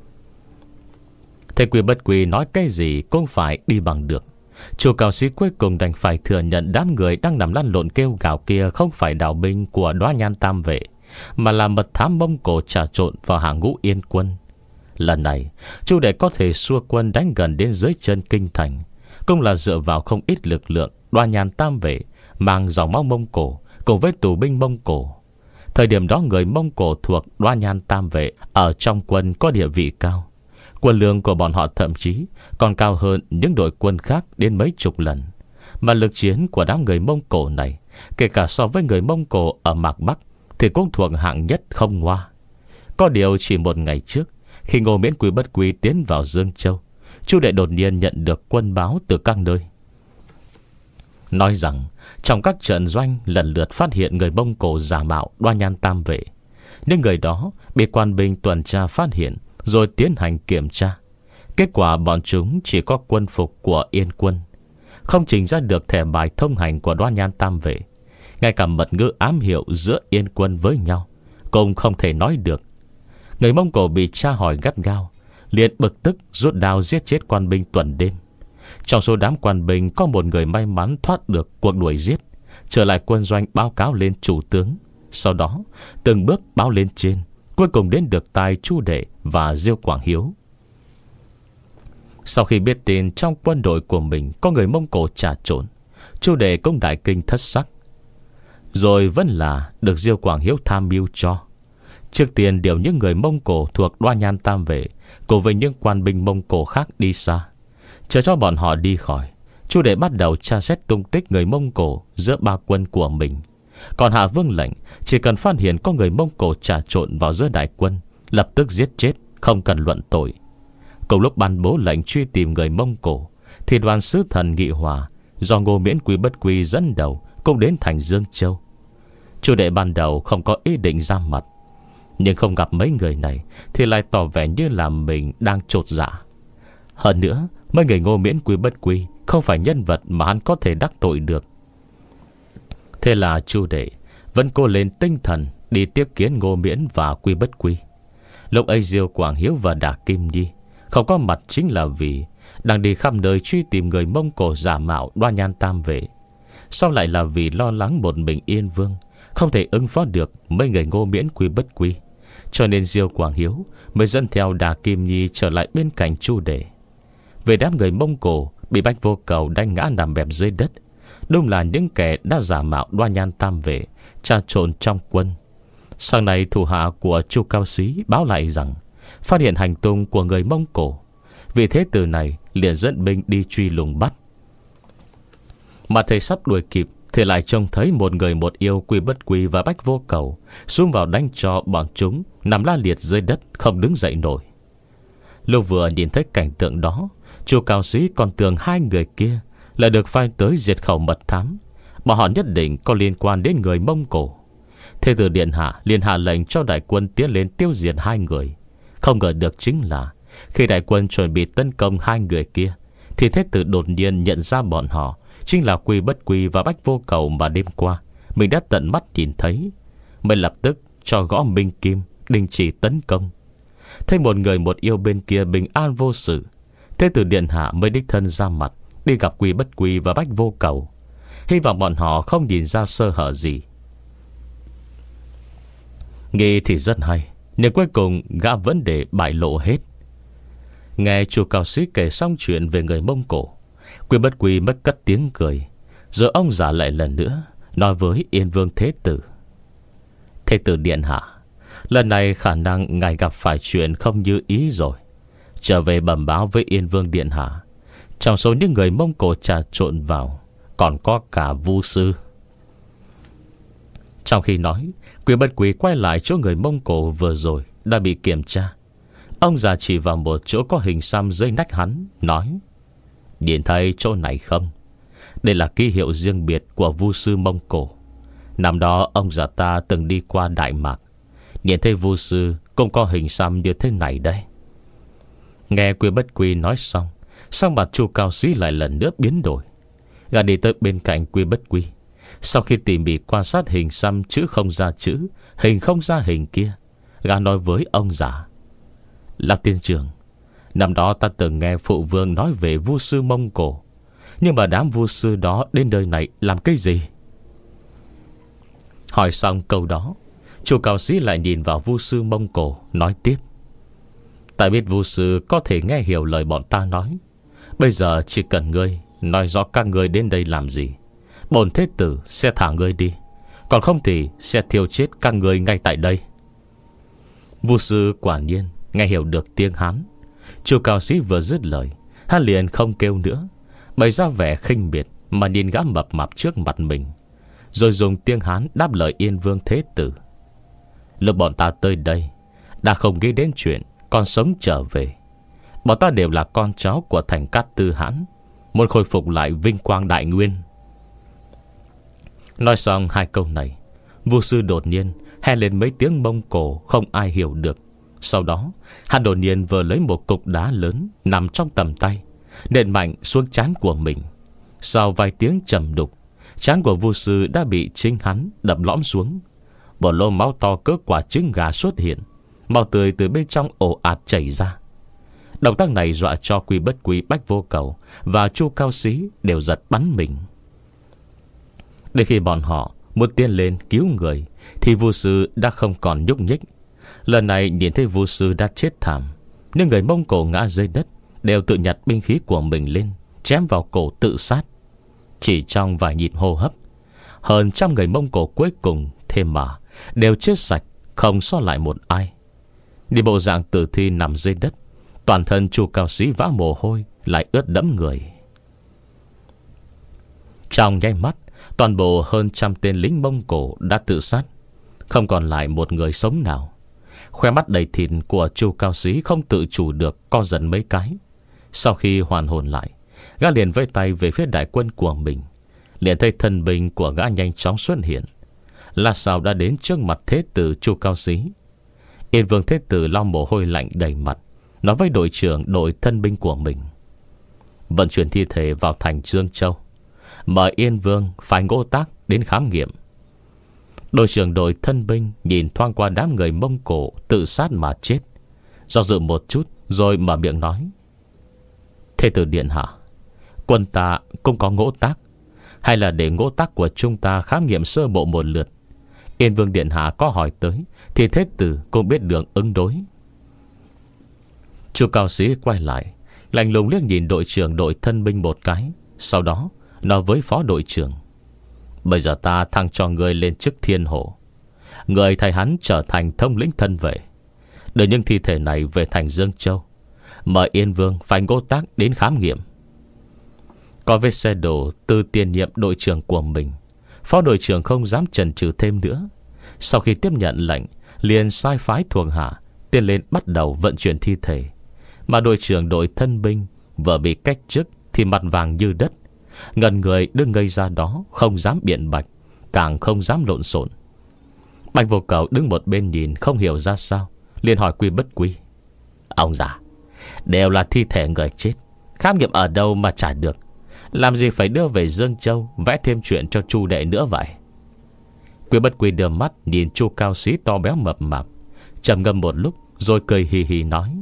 Thế Quy Bất Quy nói cái gì cũng phải đi bằng được. Chu Cao Sĩ cuối cùng đành phải thừa nhận đám người đang nằm lăn lộn kêu gào kia không phải đạo binh của Đóa Nhan Tam Vệ, mà là mật thám Mông Cổ trà trộn vào hàng ngũ Yên quân. Lần này Chu đệ có thể xua quân đánh gần đến dưới chân kinh thành, cũng là dựa vào không ít lực lượng Đóa Nhan Tam Vệ mang dòng máu Mông Cổ cùng với tù binh Mông Cổ. Thời điểm đó người Mông Cổ thuộc Đóa Nhan Tam Vệ ở trong quân có địa vị cao. Quân lương của bọn họ thậm chí còn cao hơn những đội quân khác đến mấy chục lần. Mà lực chiến của đám người Mông Cổ này, kể cả so với người Mông Cổ ở Mạc Bắc, thì cũng thuộc hạng nhất không ngoa. Có điều chỉ một ngày trước, khi Ngô Miễn Quy Bất Quy tiến vào Dương Châu, Chu đệ đột nhiên nhận được quân báo từ các nơi, nói rằng trong các trận doanh lần lượt phát hiện người Mông Cổ giả mạo Đóa Nhan Tam Vệ. Những người đó bị quan binh tuần tra phát hiện rồi tiến hành kiểm tra. Kết quả bọn chúng chỉ có quân phục của Yên quân, không trình ra được thẻ bài thông hành của Đóa Nhan Tam Vệ. Ngay cả mật ngữ ám hiệu giữa Yên quân với nhau cũng không thể nói được. Người Mông Cổ bị tra hỏi gắt gao, liền bực tức rút đao giết chết quan binh tuần đêm. Trong số đám quan binh có một người may mắn thoát được cuộc đuổi giết, trở lại quân doanh báo cáo lên chủ tướng. Sau đó từng bước báo lên trên, cuối cùng đến được tai Chu đệ và Diêu Quảng Hiếu. Sau khi biết tin trong quân đội của mình có người Mông Cổ trà trộn, Chu đệ cũng đại kinh thất sắc. Rồi vẫn là được Diêu Quảng Hiếu tham mưu cho. Trước tiên điều những người Mông Cổ thuộc Đóa Nhan Tam Vệ cùng với những quan binh Mông Cổ khác đi xa. Chờ cho bọn họ đi khỏi, Chu đệ bắt đầu tra xét tung tích người Mông Cổ giữa ba quân của mình. Còn hạ vương lệnh chỉ cần phát hiện có người Mông Cổ trà trộn vào giữa đại quân, lập tức giết chết, không cần luận tội. Cùng lúc ban bố lệnh truy tìm người Mông Cổ, thì đoàn sứ thần Nghị Hòa do Ngô Miễn Quy Bất Quy dẫn đầu cũng đến thành Dương Châu. Chu đệ ban đầu không có ý định ra mặt, nhưng không gặp mấy người này thì lại tỏ vẻ như là mình đang chột dạ. Hơn nữa, mấy người Ngô Miễn Quy Bất Quy không phải nhân vật mà hắn có thể đắc tội được. Thế là Chu đệ vẫn cố lên tinh thần đi tiếp kiến Ngô Miễn và Quy Bất Quy. Lúc ấy Diêu Quảng Hiếu và Đả Kim Nhi không có mặt chính là vì đang đi khắp nơi truy tìm người Mông Cổ giả mạo Đóa Nhan Tam Vệ. Sau lại là vì lo lắng một mình Yên Vương không thể ứng phó được mấy người Ngô Miễn Quy Bất Quy, cho nên Diêu Quảng Hiếu mới dẫn theo Đà Kim Nhi trở lại bên cạnh Chu đệ. Về đám người Mông Cổ bị Bách Vô Cầu đánh ngã nằm bẹp dưới đất, đúng là những kẻ đã giả mạo Đóa Nhan Tam Vệ trà trộn trong quân. Sau này thủ hạ của Chu Cao Xí báo lại rằng phát hiện hành tung của người Mông Cổ. Vì thế từ này liền dẫn binh đi truy lùng bắt. Mà thầy sắp đuổi kịp thì lại trông thấy một người một yêu Quy Bất Quy và Bách Vô Cầu xuống vào đánh cho bọn chúng nằm la liệt dưới đất không đứng dậy nổi. Lúc vừa nhìn thấy cảnh tượng đó, Chu Cao Sĩ còn tưởng hai người kia là được phái tới diệt khẩu mật thám, mà họ nhất định có liên quan đến người Mông Cổ. Thế tử điện hạ liền hạ lệnh cho đại quân tiến lên tiêu diệt hai người. Không ngờ được chính là khi đại quân chuẩn bị tấn công hai người kia, thì thế tử đột nhiên nhận ra bọn họ chính là Quy Bất Quy và Bách Vô Cầu mà đêm qua mình đã tận mắt nhìn thấy. Mới lập tức cho gõ Minh Kim đình chỉ tấn công. Thấy một người một yêu bên kia bình an vô sự, thế tử điện hạ mới đích thân ra mặt đi gặp Quy Bất Quy và Bách Vô Cầu, hy vọng bọn họ không nhìn ra sơ hở gì. Nghĩ thì rất hay, nhưng cuối cùng gã vẫn để bại lộ hết. Nghe Chu Cao Sĩ kể xong chuyện về người Mông Cổ, Quy Bất Quy mất cất tiếng cười. Rồi ông giả lại lần nữa nói với Yên Vương Thế Tử: Thế tử điện hạ, lần này khả năng ngài gặp phải chuyện không như ý rồi. Trở về bẩm báo với Yên Vương điện hạ, trong số những người Mông Cổ trà trộn vào còn có cả Vu Sư. Trong khi nói, Quy Bất Quy quay lại chỗ người Mông Cổ vừa rồi đã bị kiểm tra. Ông già chỉ vào một chỗ có hình xăm dưới nách hắn, nói: Nhìn thấy chỗ này không? Đây là ký hiệu riêng biệt của Vu Sư Mông Cổ. Năm đó ông già ta từng đi qua Đại Mạc, nhìn thấy Vu Sư cũng có hình xăm như thế này đây. Nghe Quy Bất Quy nói xong, Sang mặt Chu Cao Sĩ lại lần nữa biến đổi. Gã đi tới bên cạnh Quy Bất Quy. Sau khi tỉ mỉ quan sát hình xăm chữ không ra chữ, hình không ra hình kia, gã nói với ông già: Lạc tiên trưởng, năm đó ta từng nghe phụ vương nói về vu sư Mông Cổ, nhưng mà đám vu sư đó đến đời này làm cái gì? Hỏi xong câu đó, Chu Cao Sĩ lại nhìn vào vu sư Mông Cổ, nói tiếp: Ta biết vu sư có thể nghe hiểu lời bọn ta nói. Bây giờ chỉ cần ngươi nói rõ các ngươi đến đây làm gì, bổn thế tử sẽ thả ngươi đi, còn không thì sẽ thiêu chết các ngươi ngay tại đây. Vu sư quả nhiên nghe hiểu được tiếng Hán. Chu Cao Sĩ vừa dứt lời, hắn liền không kêu nữa, bày ra vẻ khinh miệt mà nhìn gã mập mạp trước mặt mình, rồi dùng tiếng Hán đáp lời Yên Vương thế tử: Lúc bọn ta tới đây đã không nghĩ đến chuyện còn sống trở về. Bọn ta đều là con cháu của thành Cát Tư Hãn, muốn khôi phục lại vinh quang đại nguyên. Nói xong hai câu này, vu sư đột nhiên hét lên mấy tiếng Mông Cổ không ai hiểu được. Sau đó hắn đột nhiên vừa lấy một cục đá lớn nằm trong tầm tay, nện mạnh xuống trán của mình. Sau vài tiếng trầm đục, trán của vu sư đã bị chính hắn đập lõm xuống. Một lô máu to cỡ quả trứng gà xuất hiện, máu tươi từ bên trong ồ ạt chảy ra. Động tác này dọa cho Quy Bất Quy, Bách Vô Cầu và Chu Cao Sĩ đều giật bắn mình. Đến khi bọn họ muốn tiến lên cứu người thì vu sư đã không còn nhúc nhích. Lần này nhìn thấy vu sư đã chết thảm, nhưng người Mông Cổ ngã dưới đất đều tự nhặt binh khí của mình lên, chém vào cổ tự sát. Chỉ trong vài nhịp hô hấp, hơn trăm người Mông Cổ cuối cùng thêm mà đều chết sạch, không sót lại một ai. Đi bộ dạng tử thi nằm dưới đất, toàn thân Chu Cao Sĩ vã mồ hôi, lại ướt đẫm người. Trong nháy mắt, toàn bộ hơn trăm tên lính Mông Cổ đã tự sát, không còn lại một người sống nào. Khoe mắt đầy thịt của Chu Cao Sĩ không tự chủ được co giật mấy cái. Sau khi hoàn hồn lại, gã liền vẫy tay về phía đại quân của mình. Liền thấy thân binh của gã nhanh chóng xuất hiện. La Sào đã đến trước mặt thế tử Chu Cao Sĩ. Yên Vương thế tử lau mồ hôi lạnh đầy mặt, nói với đội trưởng đội thân binh của mình: Vận chuyển thi thể vào thành Dương Châu, mời Yên Vương phải Ngô Tác đến khám nghiệm. Đội trưởng đội thân binh nhìn thoáng qua đám người Mông Cổ tự sát mà chết, do dự một chút rồi mở miệng nói: Thế tử điện hạ, quân ta cũng có Ngô Tác, hay là để Ngô Tác của chúng ta khám nghiệm sơ bộ một lượt? Yên Vương điện hạ có hỏi tới thì thế tử cũng biết đường ứng đối. Chu Cao Sĩ quay lại, lạnh lùng liếc nhìn đội trưởng đội thân binh một cái, sau đó nói với phó đội trưởng: Bây giờ ta thăng cho người lên chức thiên hổ, người thay hắn trở thành thông lĩnh thân vệ, đưa những thi thể này về thành Dương Châu, mời Yên Vương phải Ngô Tác đến khám nghiệm. Có vết xe đổ từ tiền nhiệm đội trưởng của mình, phó đội trưởng không dám chần chừ thêm nữa. Sau khi tiếp nhận lệnh, liền sai phái thuộc hạ tiến lên bắt đầu vận chuyển thi thể. Mà đội trưởng đội thân binh vừa bị cách chức thì mặt vàng như đất, ngần người đứng ngây ra đó, không dám biện bạch, càng không dám lộn xộn. Bạch Vô Cầu đứng một bên nhìn không hiểu ra sao, liền hỏi Quy Bất Quy: Ông già, đều là thi thể người chết, khám nghiệm ở đâu mà trả được, làm gì phải đưa về Dương Châu vẽ thêm chuyện cho Chu đệ nữa vậy? Quy Bất Quy đưa mắt nhìn Chu Cao Sĩ to béo mập mạp, trầm ngâm một lúc rồi cười hì hì nói: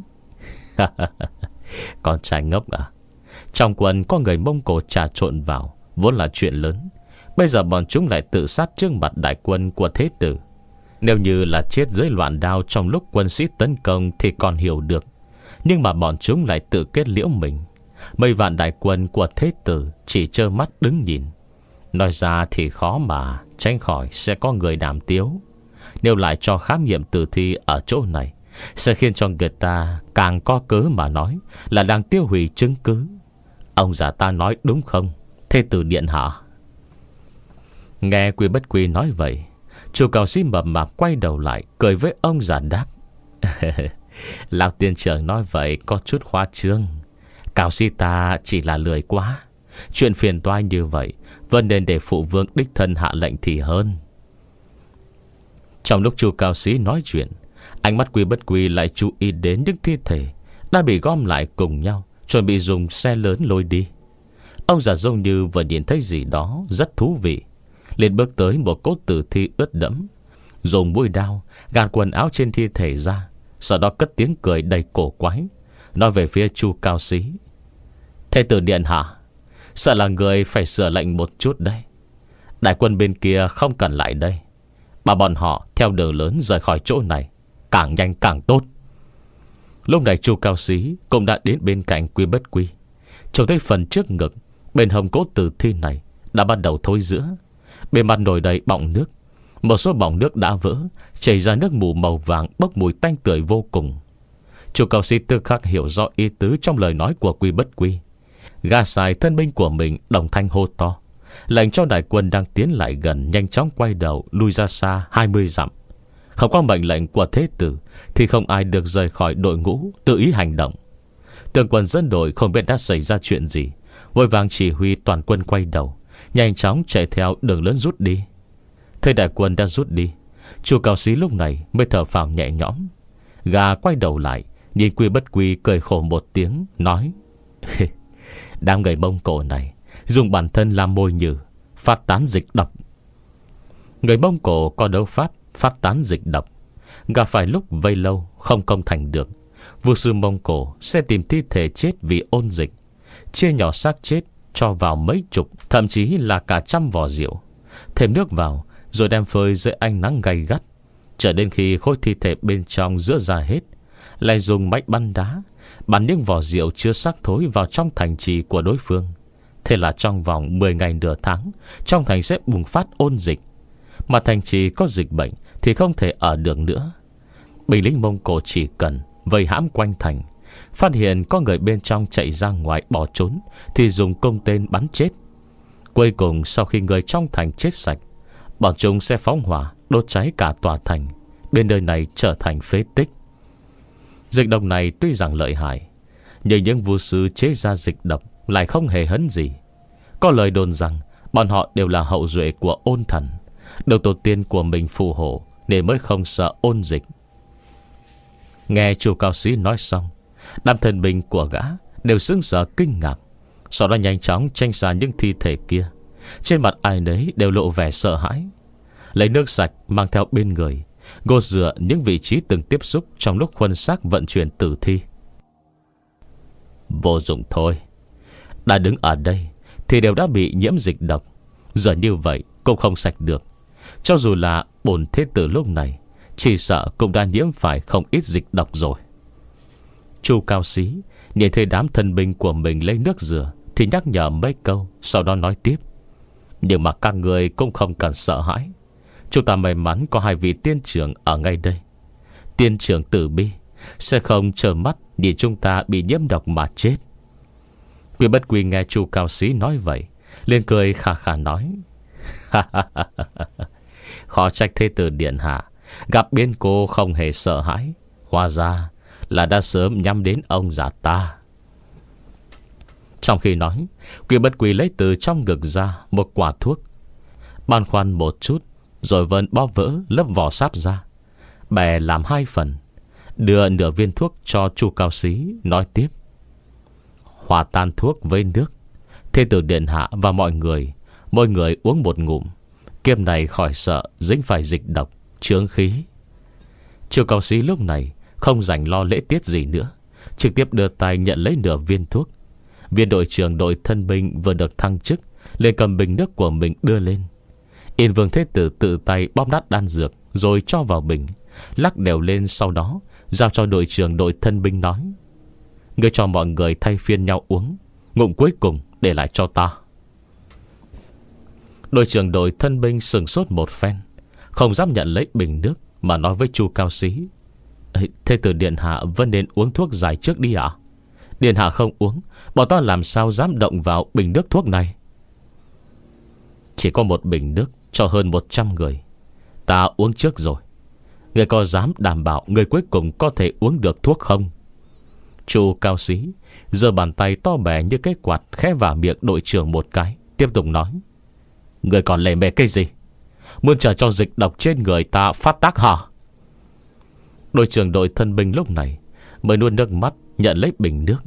Con trai ngốc à, trong quân có người Mông Cổ trà trộn vào vốn là chuyện lớn, bây giờ bọn chúng lại tự sát trước mặt đại quân của thế tử. Nếu như là chết dưới loạn đao trong lúc quân sĩ tấn công thì còn hiểu được, nhưng mà bọn chúng lại tự kết liễu mình. Mấy vạn đại quân của thế tử chỉ trơ mắt đứng nhìn. Nói ra thì khó mà tránh khỏi sẽ có người đàm tiếu. Nếu lại cho khám nghiệm tử thi ở chỗ này, sẽ khiến cho người ta càng có cớ mà nói là đang tiêu hủy chứng cứ. Ông già ta nói đúng không, thế tử điện hạ? Nghe Quy Bất Quy nói vậy, Chu Cao Sĩ mập mạp quay đầu lại cười với ông già đáp: Lão tiên trưởng nói vậy có chút khoa trương. Cao Sĩ ta chỉ là lười quá. Chuyện phiền toái như vậy vẫn nên để phụ vương đích thân hạ lệnh thì hơn. Trong lúc Chu Cao Sĩ nói chuyện, ánh mắt Quy Bất Quy lại chú ý đến những thi thể đã bị gom lại cùng nhau chuẩn bị dùng xe lớn lôi đi. Ông già giống như vừa nhìn thấy gì đó rất thú vị, liền bước tới một cốt tử thi ướt đẫm, dùng mũi đao gạt quần áo trên thi thể ra, sau đó cất tiếng cười đầy cổ quái, nói về phía Chu Cao Xí: Thế tử điện hạ, sợ là người phải sửa lệnh một chút đây. Đại quân bên kia không cần lại đây, mà bọn họ theo đường lớn rời khỏi chỗ này, càng nhanh càng tốt. Lúc này Chu Cao Xí cũng đã đến bên cạnh Quy Bất Quy, trông thấy phần trước ngực bên hông cốt tử thi này đã bắt đầu thối rữa, bề mặt nổi đầy bọng nước. Một số bọng nước đã vỡ, chảy ra nước mù màu vàng bốc mùi tanh tưởi vô cùng. Chu Cao Xí tức khắc hiểu rõ ý tứ trong lời nói của Quy Bất Quy, gà xài thân binh của mình đồng thanh hô to, lệnh cho đại quân đang tiến lại gần nhanh chóng quay đầu lui ra xa hai mươi dặm. Không có mệnh lệnh của thế tử thì không ai được rời khỏi đội ngũ tự ý hành động. Tướng quân dẫn đội không biết đã xảy ra chuyện gì, vội vàng chỉ huy toàn quân quay đầu, nhanh chóng chạy theo đường lớn rút đi. Thấy đại quân đã rút đi, Chu Cao Xí lúc này mới thở phào nhẹ nhõm. Gà quay đầu lại nhìn Quy Bất Quy cười khổ một tiếng, nói: Đám người Mông Cổ này dùng bản thân làm mồi nhử, phát tán dịch độc. Người Mông Cổ có đấu pháp phát tán dịch độc, gặp phải lúc vây lâu không công thành được, vua sư Mông Cổ sẽ tìm thi thể chết vì ôn dịch, chia nhỏ xác chết cho vào mấy chục, thậm chí là cả trăm vò rượu, thêm nước vào, rồi đem phơi dưới ánh nắng gay gắt, chờ đến khi khối thi thể bên trong rữa ra hết, lại dùng mạch bắn đá bắn những vỏ rượu chưa xác thối vào trong thành trì của đối phương. Thế là trong vòng mười ngày nửa tháng, trong thành sẽ bùng phát ôn dịch, mà thành trì có dịch bệnh thì không thể ở được nữa. Binh lính Mông Cổ chỉ cần vây hãm quanh thành, phát hiện có người bên trong chạy ra ngoài bỏ trốn thì dùng cung tên bắn chết. Cuối cùng sau khi người trong thành chết sạch, bọn chúng sẽ phóng hỏa đốt cháy cả tòa thành, bên nơi này trở thành phế tích. Dịch độc này tuy rằng lợi hại, nhưng những vua sư chế ra dịch độc lại không hề hấn gì. Có lời đồn rằng bọn họ đều là hậu duệ của ôn thần, được tổ tiên của mình phù hộ, nên mới không sợ ôn dịch. Nghe Chu Cao Xí nói xong, đám thần binh của gã đều sững sờ kinh ngạc, sau đó nhanh chóng tranh xa những thi thể kia. Trên mặt ai nấy đều lộ vẻ sợ hãi, lấy nước sạch mang theo bên người, gột rửa những vị trí từng tiếp xúc trong lúc khuân xác vận chuyển tử thi. Vô dụng thôi, đã đứng ở đây thì đều đã bị nhiễm dịch độc, giờ như vậy cũng không sạch được. Cho dù là bổn thế tử lúc này, chỉ sợ cũng đã nhiễm phải không ít dịch độc rồi. Chu Cao Xí nhìn thấy đám thân binh của mình lấy nước rửa thì nhắc nhở mấy câu, sau đó nói tiếp: Nhưng mà các người cũng không cần sợ hãi. Chúng ta may mắn có hai vị tiên trưởng ở ngay đây. Tiên trưởng Tử Bi sẽ không trơ mắt nhìn chúng ta bị nhiễm độc mà chết. Quy Bất Quy nghe Chu Cao Xí nói vậy, liền cười khà khà nói: Khó trách thế tử điện hạ gặp biến cô không hề sợ hãi, hóa ra là đã sớm nhắm đến ông già ta. Trong khi nói, Quy Bất Quy lấy từ trong ngực ra một quả thuốc, băn khoăn một chút, rồi vẫn bóp vỡ lớp vỏ sáp ra, bè làm hai phần, đưa nửa viên thuốc cho Chu Cao Xí, nói tiếp: Hòa tan thuốc với nước, thế tử điện hạ và mọi người, mỗi người uống một ngụm, kiếp này khỏi sợ dính phải dịch độc, chướng khí. Chu Cao Xí lúc này không dành lo lễ tiết gì nữa, trực tiếp đưa tay nhận lấy nửa viên thuốc. Viên đội trưởng đội thân binh vừa được thăng chức, liền cầm bình nước của mình đưa lên. Yên Vương Thế Tử tự tay bóp nát đan dược, rồi cho vào bình, lắc đều lên, sau đó giao cho đội trưởng đội thân binh, nói: Ngươi cho mọi người thay phiên nhau uống, ngụm cuối cùng để lại cho ta. Đội trưởng đội thân binh sừng sốt một phen, không dám nhận lấy bình nước, mà nói với Chu Cao Xí: Thế tử điện hạ vẫn nên uống thuốc giải trước đi ạ. Điện hạ không uống, bọn ta làm sao dám động vào bình nước thuốc này. Chỉ có một bình nước cho hơn một trăm người, ta uống trước rồi. Người có dám đảm bảo người cuối cùng có thể uống được thuốc không? Chu Cao Xí giơ bàn tay to bè như cái quạt khẽ vào miệng đội trưởng một cái, tiếp tục nói: Người còn lề mề cái gì? Muốn chờ cho dịch độc trên người ta phát tác hả? Đội trưởng đội thân binh lúc này mới nuốt nước mắt nhận lấy bình nước.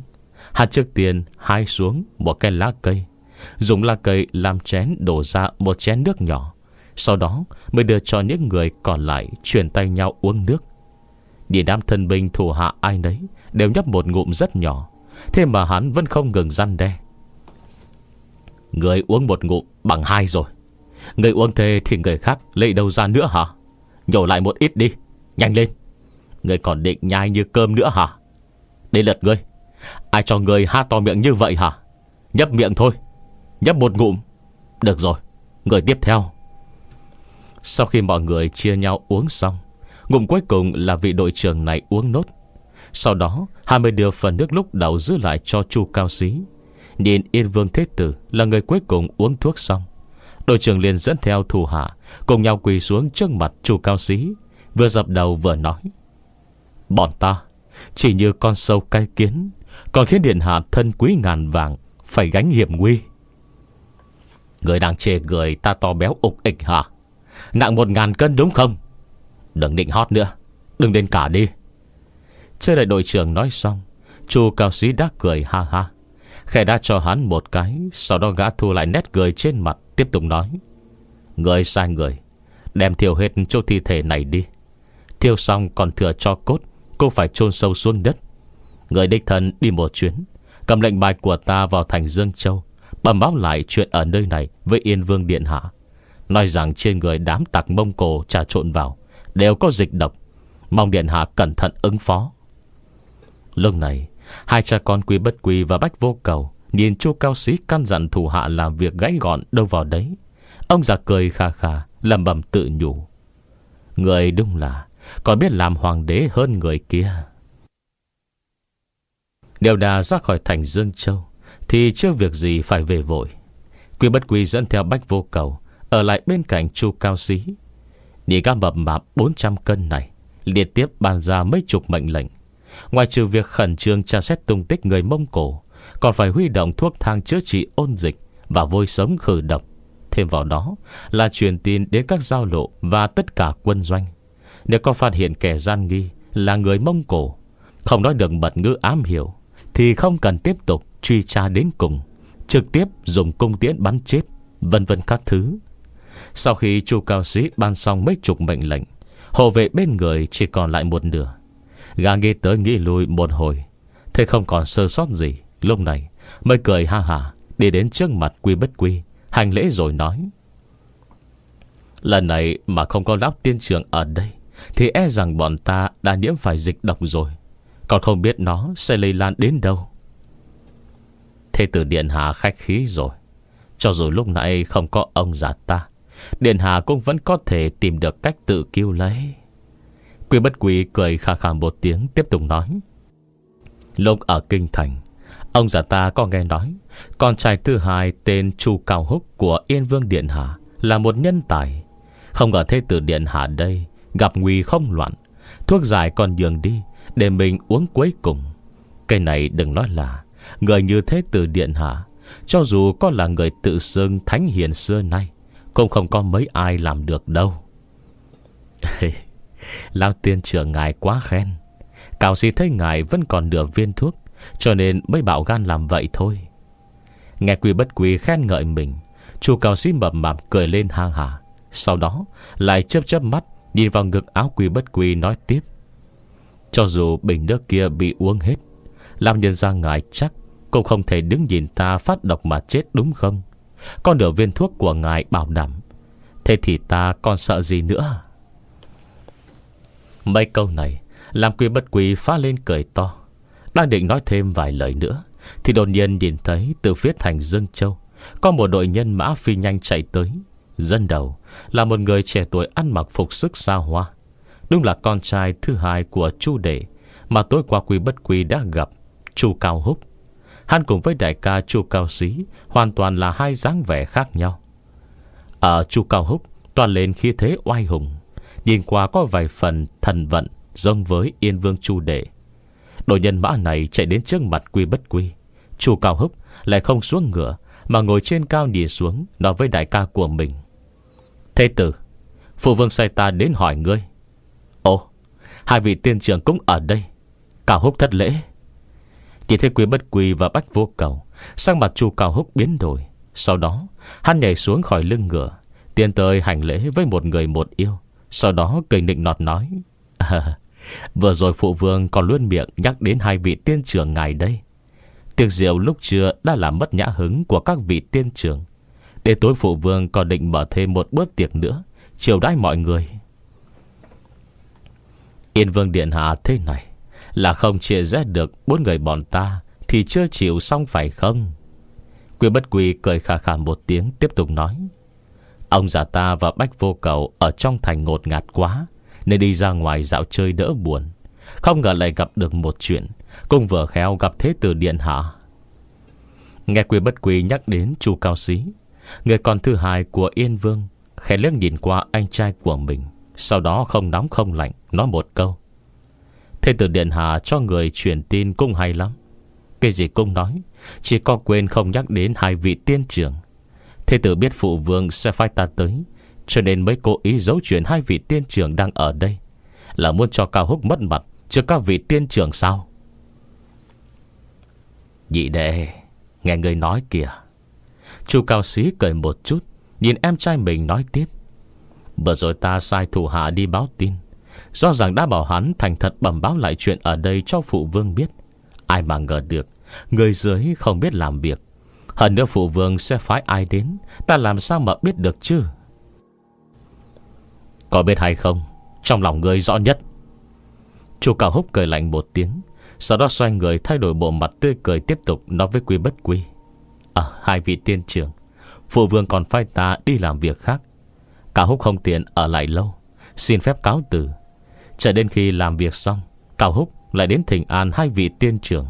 Hắn trước tiên hái xuống một cái lá cây, dùng lá cây làm chén đổ ra một chén nước nhỏ. Sau đó mới đưa cho những người còn lại chuyển tay nhau uống nước. Nhìn đám thân binh thủ hạ ai nấy đều nhấp một ngụm rất nhỏ, thế mà hắn vẫn không ngừng răn đe. Người uống một ngụm bằng hai rồi, người uống thế thì người khác lấy đâu ra nữa hả? Nhổ lại một ít đi, nhanh lên. Người còn định nhai như cơm nữa hả? Đến lượt ngươi. Ai cho người há to miệng như vậy hả? Nhấp miệng thôi, nhấp một ngụm. Được rồi, người tiếp theo. Sau khi mọi người chia nhau uống xong, ngụm cuối cùng là vị đội trưởng này uống nốt. Sau đó hắn mới đưa phần nước lúc đầu giữ lại cho Chu Cao Xí. Nhìn Yên Vương Thế Tử là người cuối cùng uống thuốc xong, đội trưởng liền dẫn theo thủ hạ cùng nhau quỳ xuống trước mặt Chu Cao Xí, vừa dập đầu vừa nói: Bọn ta chỉ như con sâu cai kiến, còn khiến điện hạ thân quý ngàn vàng phải gánh hiểm nguy. Người đang chê người ta to béo ục ịch hả? Nặng một ngàn cân đúng không? Đừng định hót nữa, đừng đến cả đi. Chưa đợi đội trưởng nói xong, Chu Cao Xí đã cười ha ha, khẽ đã cho hắn một cái. Sau đó gã thu lại nét cười trên mặt, tiếp tục nói: Người sai người, đem thiêu hết chỗ thi thể này đi. Thiêu xong còn thừa cho cốt cũng phải chôn sâu xuống đất. Người đích thân đi một chuyến, cầm lệnh bài của ta vào thành Dương Châu, bẩm báo lại chuyện ở nơi này với Yên Vương điện hạ, nói rằng trên người đám tặc Mông Cổ trà trộn vào đều có dịch độc, mong điện hạ cẩn thận ứng phó. Lúc này hai cha con Quý Bất Quy và Bách Vô Cầu nhìn Chu Cao Xí căn dặn thủ hạ làm việc gãy gọn đâu vào đấy. Ông già cười kha kha, lẩm bẩm tự nhủ: Người đúng là còn biết làm hoàng đế hơn người kia. Đều đà ra khỏi thành Dương Châu thì chưa việc gì phải về vội. Quý Bất Quy dẫn theo Bách Vô Cầu ở lại bên cạnh Chu Cao Xí. Đi các mập mạp bốn trăm cân này liên tiếp ban ra mấy chục mệnh lệnh. Ngoài trừ việc khẩn trương tra xét tung tích người Mông Cổ, còn phải huy động thuốc thang chữa trị ôn dịch và vôi sống khử độc. Thêm vào đó là truyền tin đến các giao lộ và tất cả quân doanh. Nếu có phát hiện kẻ gian nghi là người Mông Cổ, không nói được mật ngữ ám hiểu, thì không cần tiếp tục truy tra đến cùng, trực tiếp dùng cung tiễn bắn chết, vân vân các thứ. Sau khi Chu Cao Xí ban xong mấy chục mệnh lệnh, hộ vệ bên người chỉ còn lại một nửa. Gã nghĩ tới nghĩ lui một hồi, thế không còn sơ sót gì, lúc này mới cười ha hả đi đến trước mặt Quý Bất Quy, hành lễ rồi nói: Lần này mà không có lão tiên trưởng ở đây thì e rằng bọn ta đã nhiễm phải dịch độc rồi, còn không biết nó sẽ lây lan đến đâu. Thế tử điện hạ khách khí rồi, cho dù lúc nãy không có ông già ta, điện hạ cũng vẫn có thể tìm được cách tự cứu lấy. Quý Bất Quy cười khà khà một tiếng, tiếp tục nói: Lúc ở kinh thành, ông già ta có nghe nói con trai thứ hai tên Chu Cao Húc của Yên Vương điện hạ là một nhân tài. Không ngờ thế tử điện hạ đây gặp nguy không loạn, thuốc giải còn nhường đi để mình uống cuối cùng. Cái này đừng nói là người như thế tử điện hạ, cho dù có là người tự xưng thánh hiền xưa nay, cũng không có mấy ai làm được đâu. Lão tiên trưởng ngài quá khen. Cao Xí thấy ngài vẫn còn nửa viên thuốc, cho nên mới bạo gan làm vậy thôi. Nghe Quý Bất Quy khen ngợi mình, Chu Cao Xí mập mạp cười lên ha hả. Sau đó lại chớp chớp mắt nhìn vào ngực áo Quý Bất Quy, nói tiếp: Cho dù bình nước kia bị uống hết, làm nhân ra ngài chắc cũng không thể đứng nhìn ta phát độc mà chết đúng không? Còn nửa viên thuốc của ngài bảo đảm, thế thì ta còn sợ gì nữa? Mấy câu này làm Quý Bất Quy phá lên cười to. Đang định nói thêm vài lời nữa thì đột nhiên nhìn thấy từ phía thành Dương Châu có một đội nhân mã phi nhanh chạy tới. Dẫn đầu là một người trẻ tuổi ăn mặc phục sức xa hoa, đúng là con trai thứ hai của Chu Đệ mà tối qua Quý Bất Quy đã gặp, Chu Cao Húc. Hắn cùng với đại ca Chu Cao Xí hoàn toàn là hai dáng vẻ khác nhau. Ở Chu Cao Húc toàn lên khí thế oai hùng, nhìn qua có vài phần thần vận giống với Yên Vương Chu Đệ. Đội nhân mã này chạy đến trước mặt Quý Bất Quy. Chu Cao Húc lại không xuống ngựa mà ngồi trên cao nhìn xuống, nói với đại ca của mình: Thế tử, phụ vương sai ta đến hỏi ngươi. Ồ, hai vị tiên trưởng cũng ở đây. Cao Húc thất lễ. Chỉ thấy Quý Bất Quy và Bách Vô Cầu, sang mặt Chu Cao Húc biến đổi. Sau đó hắn nhảy xuống khỏi lưng ngựa, tiến tới hành lễ với một người một yêu. Sau đó cười nịnh nọt nói: à, vừa rồi phụ vương còn luôn miệng nhắc đến hai vị tiên trưởng ngài đây. Tiệc rượu lúc trưa đã làm mất nhã hứng của các vị tiên trưởng. Để tối phụ vương còn định mở thêm một bữa tiệc nữa, chiều đãi mọi người. Yên Vương điện hạ thế này là không chia rẽ được bốn người bọn ta thì chưa chịu xong phải không? Quý Bất Quy cười khà khà một tiếng, tiếp tục nói: ông già ta và Bách Vô Cầu ở trong thành ngột ngạt quá, nên đi ra ngoài dạo chơi đỡ buồn. Không ngờ lại gặp được một chuyện, cũng vừa khéo gặp Thế Tử điện hạ. Nghe Quý Bất Quy nhắc đến Chu Cao Xí, người con thứ hai của Yên Vương khẽ liếc nhìn qua anh trai của mình, sau đó không nóng không lạnh nói một câu: Thế Tử điện hạ cho người truyền tin cũng hay lắm. Cái gì cũng nói, chỉ có quên không nhắc đến hai vị tiên trưởng. Thế Tử biết phụ vương sẽ phái ta tới, cho nên mới cố ý giấu chuyện hai vị tiên trưởng đang ở đây, là muốn cho Cao Húc mất mặt trước các vị tiên trưởng sao? Nhị đệ, nghe người nói kìa. Chu Cao Xí cười một chút, nhìn em trai mình nói tiếp: vừa rồi ta sai thủ hạ đi báo tin, rõ ràng đã bảo hắn thành thật bẩm báo lại chuyện ở đây cho phụ vương biết. Ai mà ngờ được người dưới không biết làm việc. Hơn nữa phụ vương sẽ phái ai đến, ta làm sao mà biết được chứ? Có biết hay không, trong lòng người rõ nhất. Chu Cao Húc cười lạnh một tiếng, sau đó xoay người thay đổi bộ mặt tươi cười, tiếp tục nói với Quý Bất Quy: À, hai vị tiên trưởng, phụ vương còn phái ta đi làm việc khác. Cao Húc không tiện ở lại lâu, xin phép cáo từ. Chờ đến khi làm việc xong, Cao Húc lại đến thỉnh an hai vị tiên trưởng.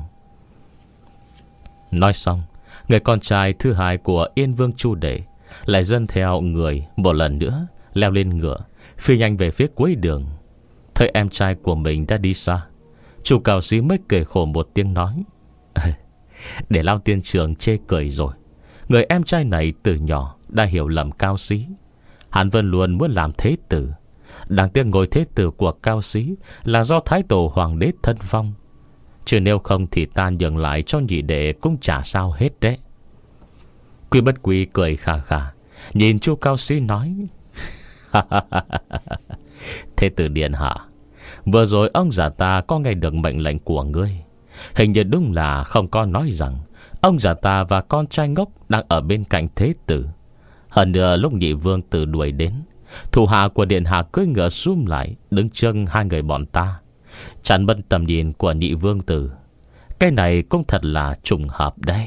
Nói xong, người con trai thứ hai của Yên Vương Chu Đệ lại dâng theo người một lần nữa, leo lên ngựa, phi nhanh về phía cuối đường. Thấy em trai của mình đã đi xa, Chu Cao Xí mới cười khổ một tiếng nói: để Lao tiên trưởng chê cười rồi. Người em trai này từ nhỏ đã hiểu lầm Cao Xí. Hắn vẫn luôn muốn làm thế tử. Đáng tiếc ngôi thế tử của Cao Xí là do Thái Tổ Hoàng đế thân phong, chứ nếu không thì ta nhường lại cho nhị đệ cũng chả sao hết đấy. Quý Bất Quy cười khà khà, nhìn Chu Cao Xí nói: Thế tử điện hạ, vừa rồi ông già ta có nghe được mệnh lệnh của ngươi. Hình như đúng là không có nói rằng ông già ta và con trai ngốc đang ở bên cạnh thế tử. Hơn nữa lúc nhị vương tử đuổi đến, thủ hạ của điện hạ cưỡi ngựa xúm lại đứng chân hai người bọn ta, chặn mất tầm nhìn của nhị vương tử. Cái này cũng thật là trùng hợp đấy.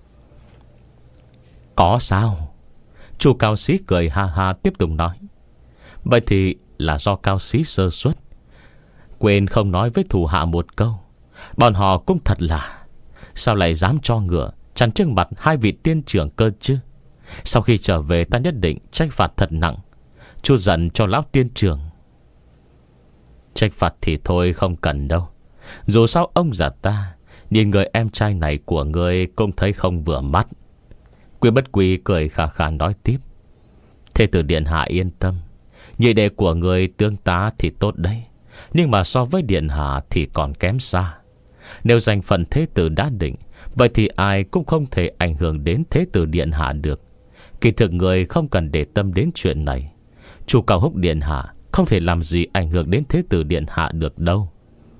Có sao? Chu Cao Xí cười ha ha tiếp tục nói: vậy thì là do Cao Xí sơ suất, quên không nói với thủ hạ một câu. Bọn họ cũng thật là, sao lại dám cho ngựa chắn trước mặt hai vị tiên trưởng cơ chứ? Sau khi trở về ta nhất định trách phạt thật nặng, chút giận cho lão tiên trưởng. Trách phạt thì thôi không cần đâu. Dù sao ông già ta nhìn người em trai này của ngươi cũng thấy không vừa mắt. Quý Bất Quy cười khà khà nói tiếp: Thế tử điện hạ yên tâm, nhị đệ của người tương tá thì tốt đấy, nhưng mà so với điện hạ thì còn kém xa. Nếu danh phận thế tử đã định, vậy thì ai cũng không thể ảnh hưởng đến thế tử điện hạ được. Kỳ thực người không cần để tâm đến chuyện này. Chu Cao Húc điện hạ không thể làm gì ảnh hưởng đến thế tử điện hạ được đâu.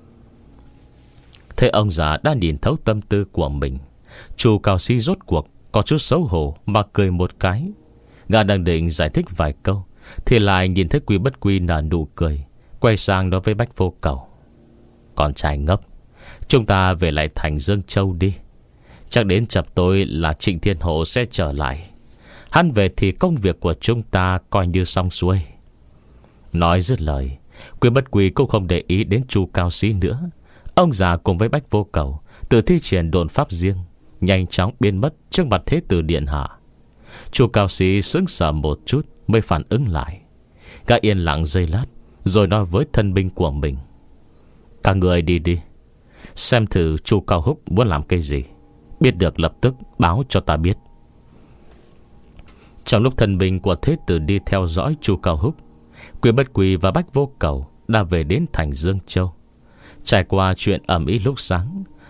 Thế ông già đã nhìn thấu tâm tư của mình, Chu Cao Xí rốt cuộc có chút xấu hổ mà cười một cái. Gã đang định giải thích vài câu thì lại nhìn thấy Quý Bất Quy nở nụ cười, quay sang nói với Bách Vô Cầu: Con trai ngốc, chúng ta về lại thành Dương Châu đi. Chắc đến chập tối là Trịnh Thiên Hộ sẽ trở lại. Hắn về thì công việc của chúng ta coi như xong xuôi. Nói dứt lời, Quý Bất Quy cũng không để ý đến Chu Cao Xí nữa. Ông già cùng với Bách Vô Cầu tự thi triển độn pháp riêng, nhanh chóng biến mất trước mặt thế tử điện hạ. Chu Cao Xí sững sờ một chút mới phản ứng lại. Gã yên lặng giây lát rồi nói với thân binh của mình: Các người đi đi, xem thử Chu Cao Húc muốn làm cái gì, biết được lập tức báo cho ta biết. Trong lúc thân binh của thế tử đi theo dõi Chu Cao Húc, Quý Bất Quy và Bách Vô Cầu đã về đến thành Dương Châu. Trải qua chuyện ầm ĩ lúc sáng,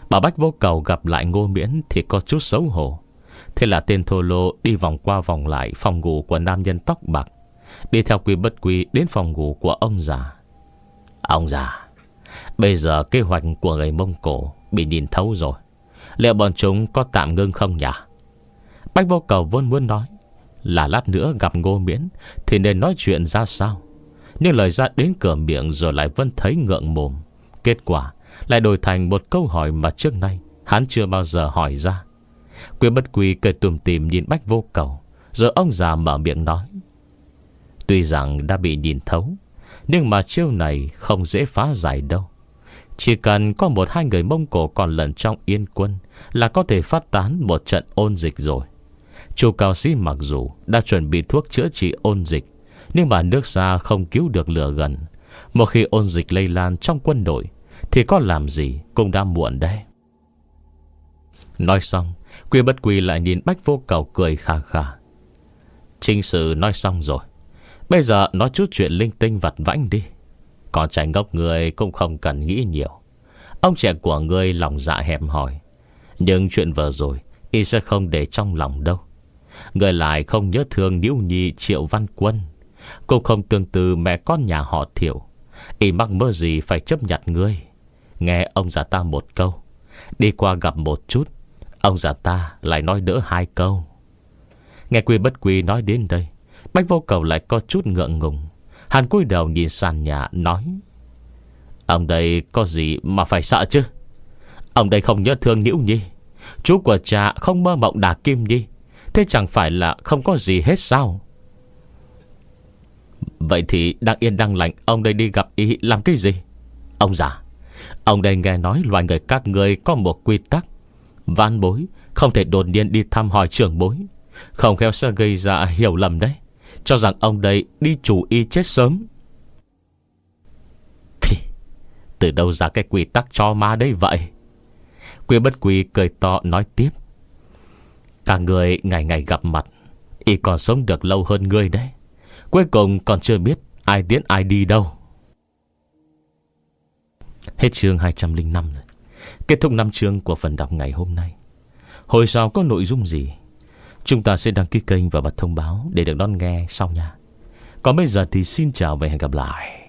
Bà Bách Vô Cầu gặp lại Ngô Miễn thì có chút xấu hổ. Thế là tên thô lô đi vòng qua vòng lại phòng ngủ của nam nhân tóc bạc, đi theo Quy Bất Quy đến phòng ngủ của ông già. Ông già, bây giờ kế hoạch của người Mông Cổ bị nhìn thấu rồi, liệu bọn chúng có tạm ngưng không nhỉ? Bách Vô Cầu vốn muốn nói là lát nữa gặp Ngô Miễn thì nên nói chuyện ra sao, nhưng lời ra đến cửa miệng rồi lại vẫn thấy ngượng mồm. Kết quả lại đổi thành một câu hỏi mà trước nay hắn chưa bao giờ hỏi ra. Quy Bất Quy cười tủm tỉm nhìn Bách Vô Cầu, rồi ông già mở miệng nói: Tuy rằng đã bị nhìn thấu, nhưng mà chiêu này không dễ phá giải đâu. Chỉ cần có một hai người Mông Cổ còn lẩn trong Yên Quân là có thể phát tán một trận ôn dịch rồi. Chu Cao Sĩ mặc dù đã chuẩn bị thuốc chữa trị ôn dịch, nhưng mà nước xa không cứu được lửa gần. Một khi ôn dịch lây lan trong quân đội thì có làm gì cũng đã muộn đấy. Nói xong, Quy Bất Quy lại nhìn Bách Vô Cầu cười khà khà. Chính sự nói xong rồi, bây giờ nói chút chuyện linh tinh vặt vãnh đi. Còn trai ngốc người cũng không cần nghĩ nhiều. Ông trẻ của người lòng dạ hẹp hòi, nhưng chuyện vừa rồi y sẽ không để trong lòng đâu. Người lại không nhớ thương Niễu Nhi Triệu Văn Quân, cũng không tương tư mẹ con nhà họ Thiệu. Y mắc mơ gì phải chấp nhận ngươi. Nghe ông già ta một câu, đi qua gặp một chút, ông già ta lại nói đỡ hai câu. Nghe Quy Bất Quy nói đến đây, Bách Vô Cầu lại có chút ngượng ngùng. Hắn cúi đầu nhìn sàn nhà nói: Ông đây có gì mà phải sợ chứ? Ông đây không nhớ thương Niễu Nhi, chú của cha không mơ mộng đả Kim Nhi, thế chẳng phải là không có gì hết sao? Vậy thì đang yên đang lành ông đây đi gặp y làm cái gì? Ông già, ông đây nghe nói loài người các ngươi có một quy tắc: van bối không thể đột nhiên đi thăm hỏi trưởng bối, không khéo sẽ gây ra hiểu lầm đấy, cho rằng ông đây đi chủ y chết sớm. Thì từ đâu ra cái quy tắc cho ma đấy vậy? Quy Bất Quy cười to nói tiếp: Cả người ngày ngày gặp mặt, y còn sống được lâu hơn ngươi đấy. Cuối cùng còn chưa biết ai tiến ai đi đâu. Hết chương hai trăm lẻ năm rồi. Kết thúc năm chương của phần đọc ngày hôm nay. Hồi sau có nội dung gì, chúng ta sẽ đăng ký kênh và bật thông báo để được đón nghe sau nha. Còn bây giờ thì xin chào và hẹn gặp lại.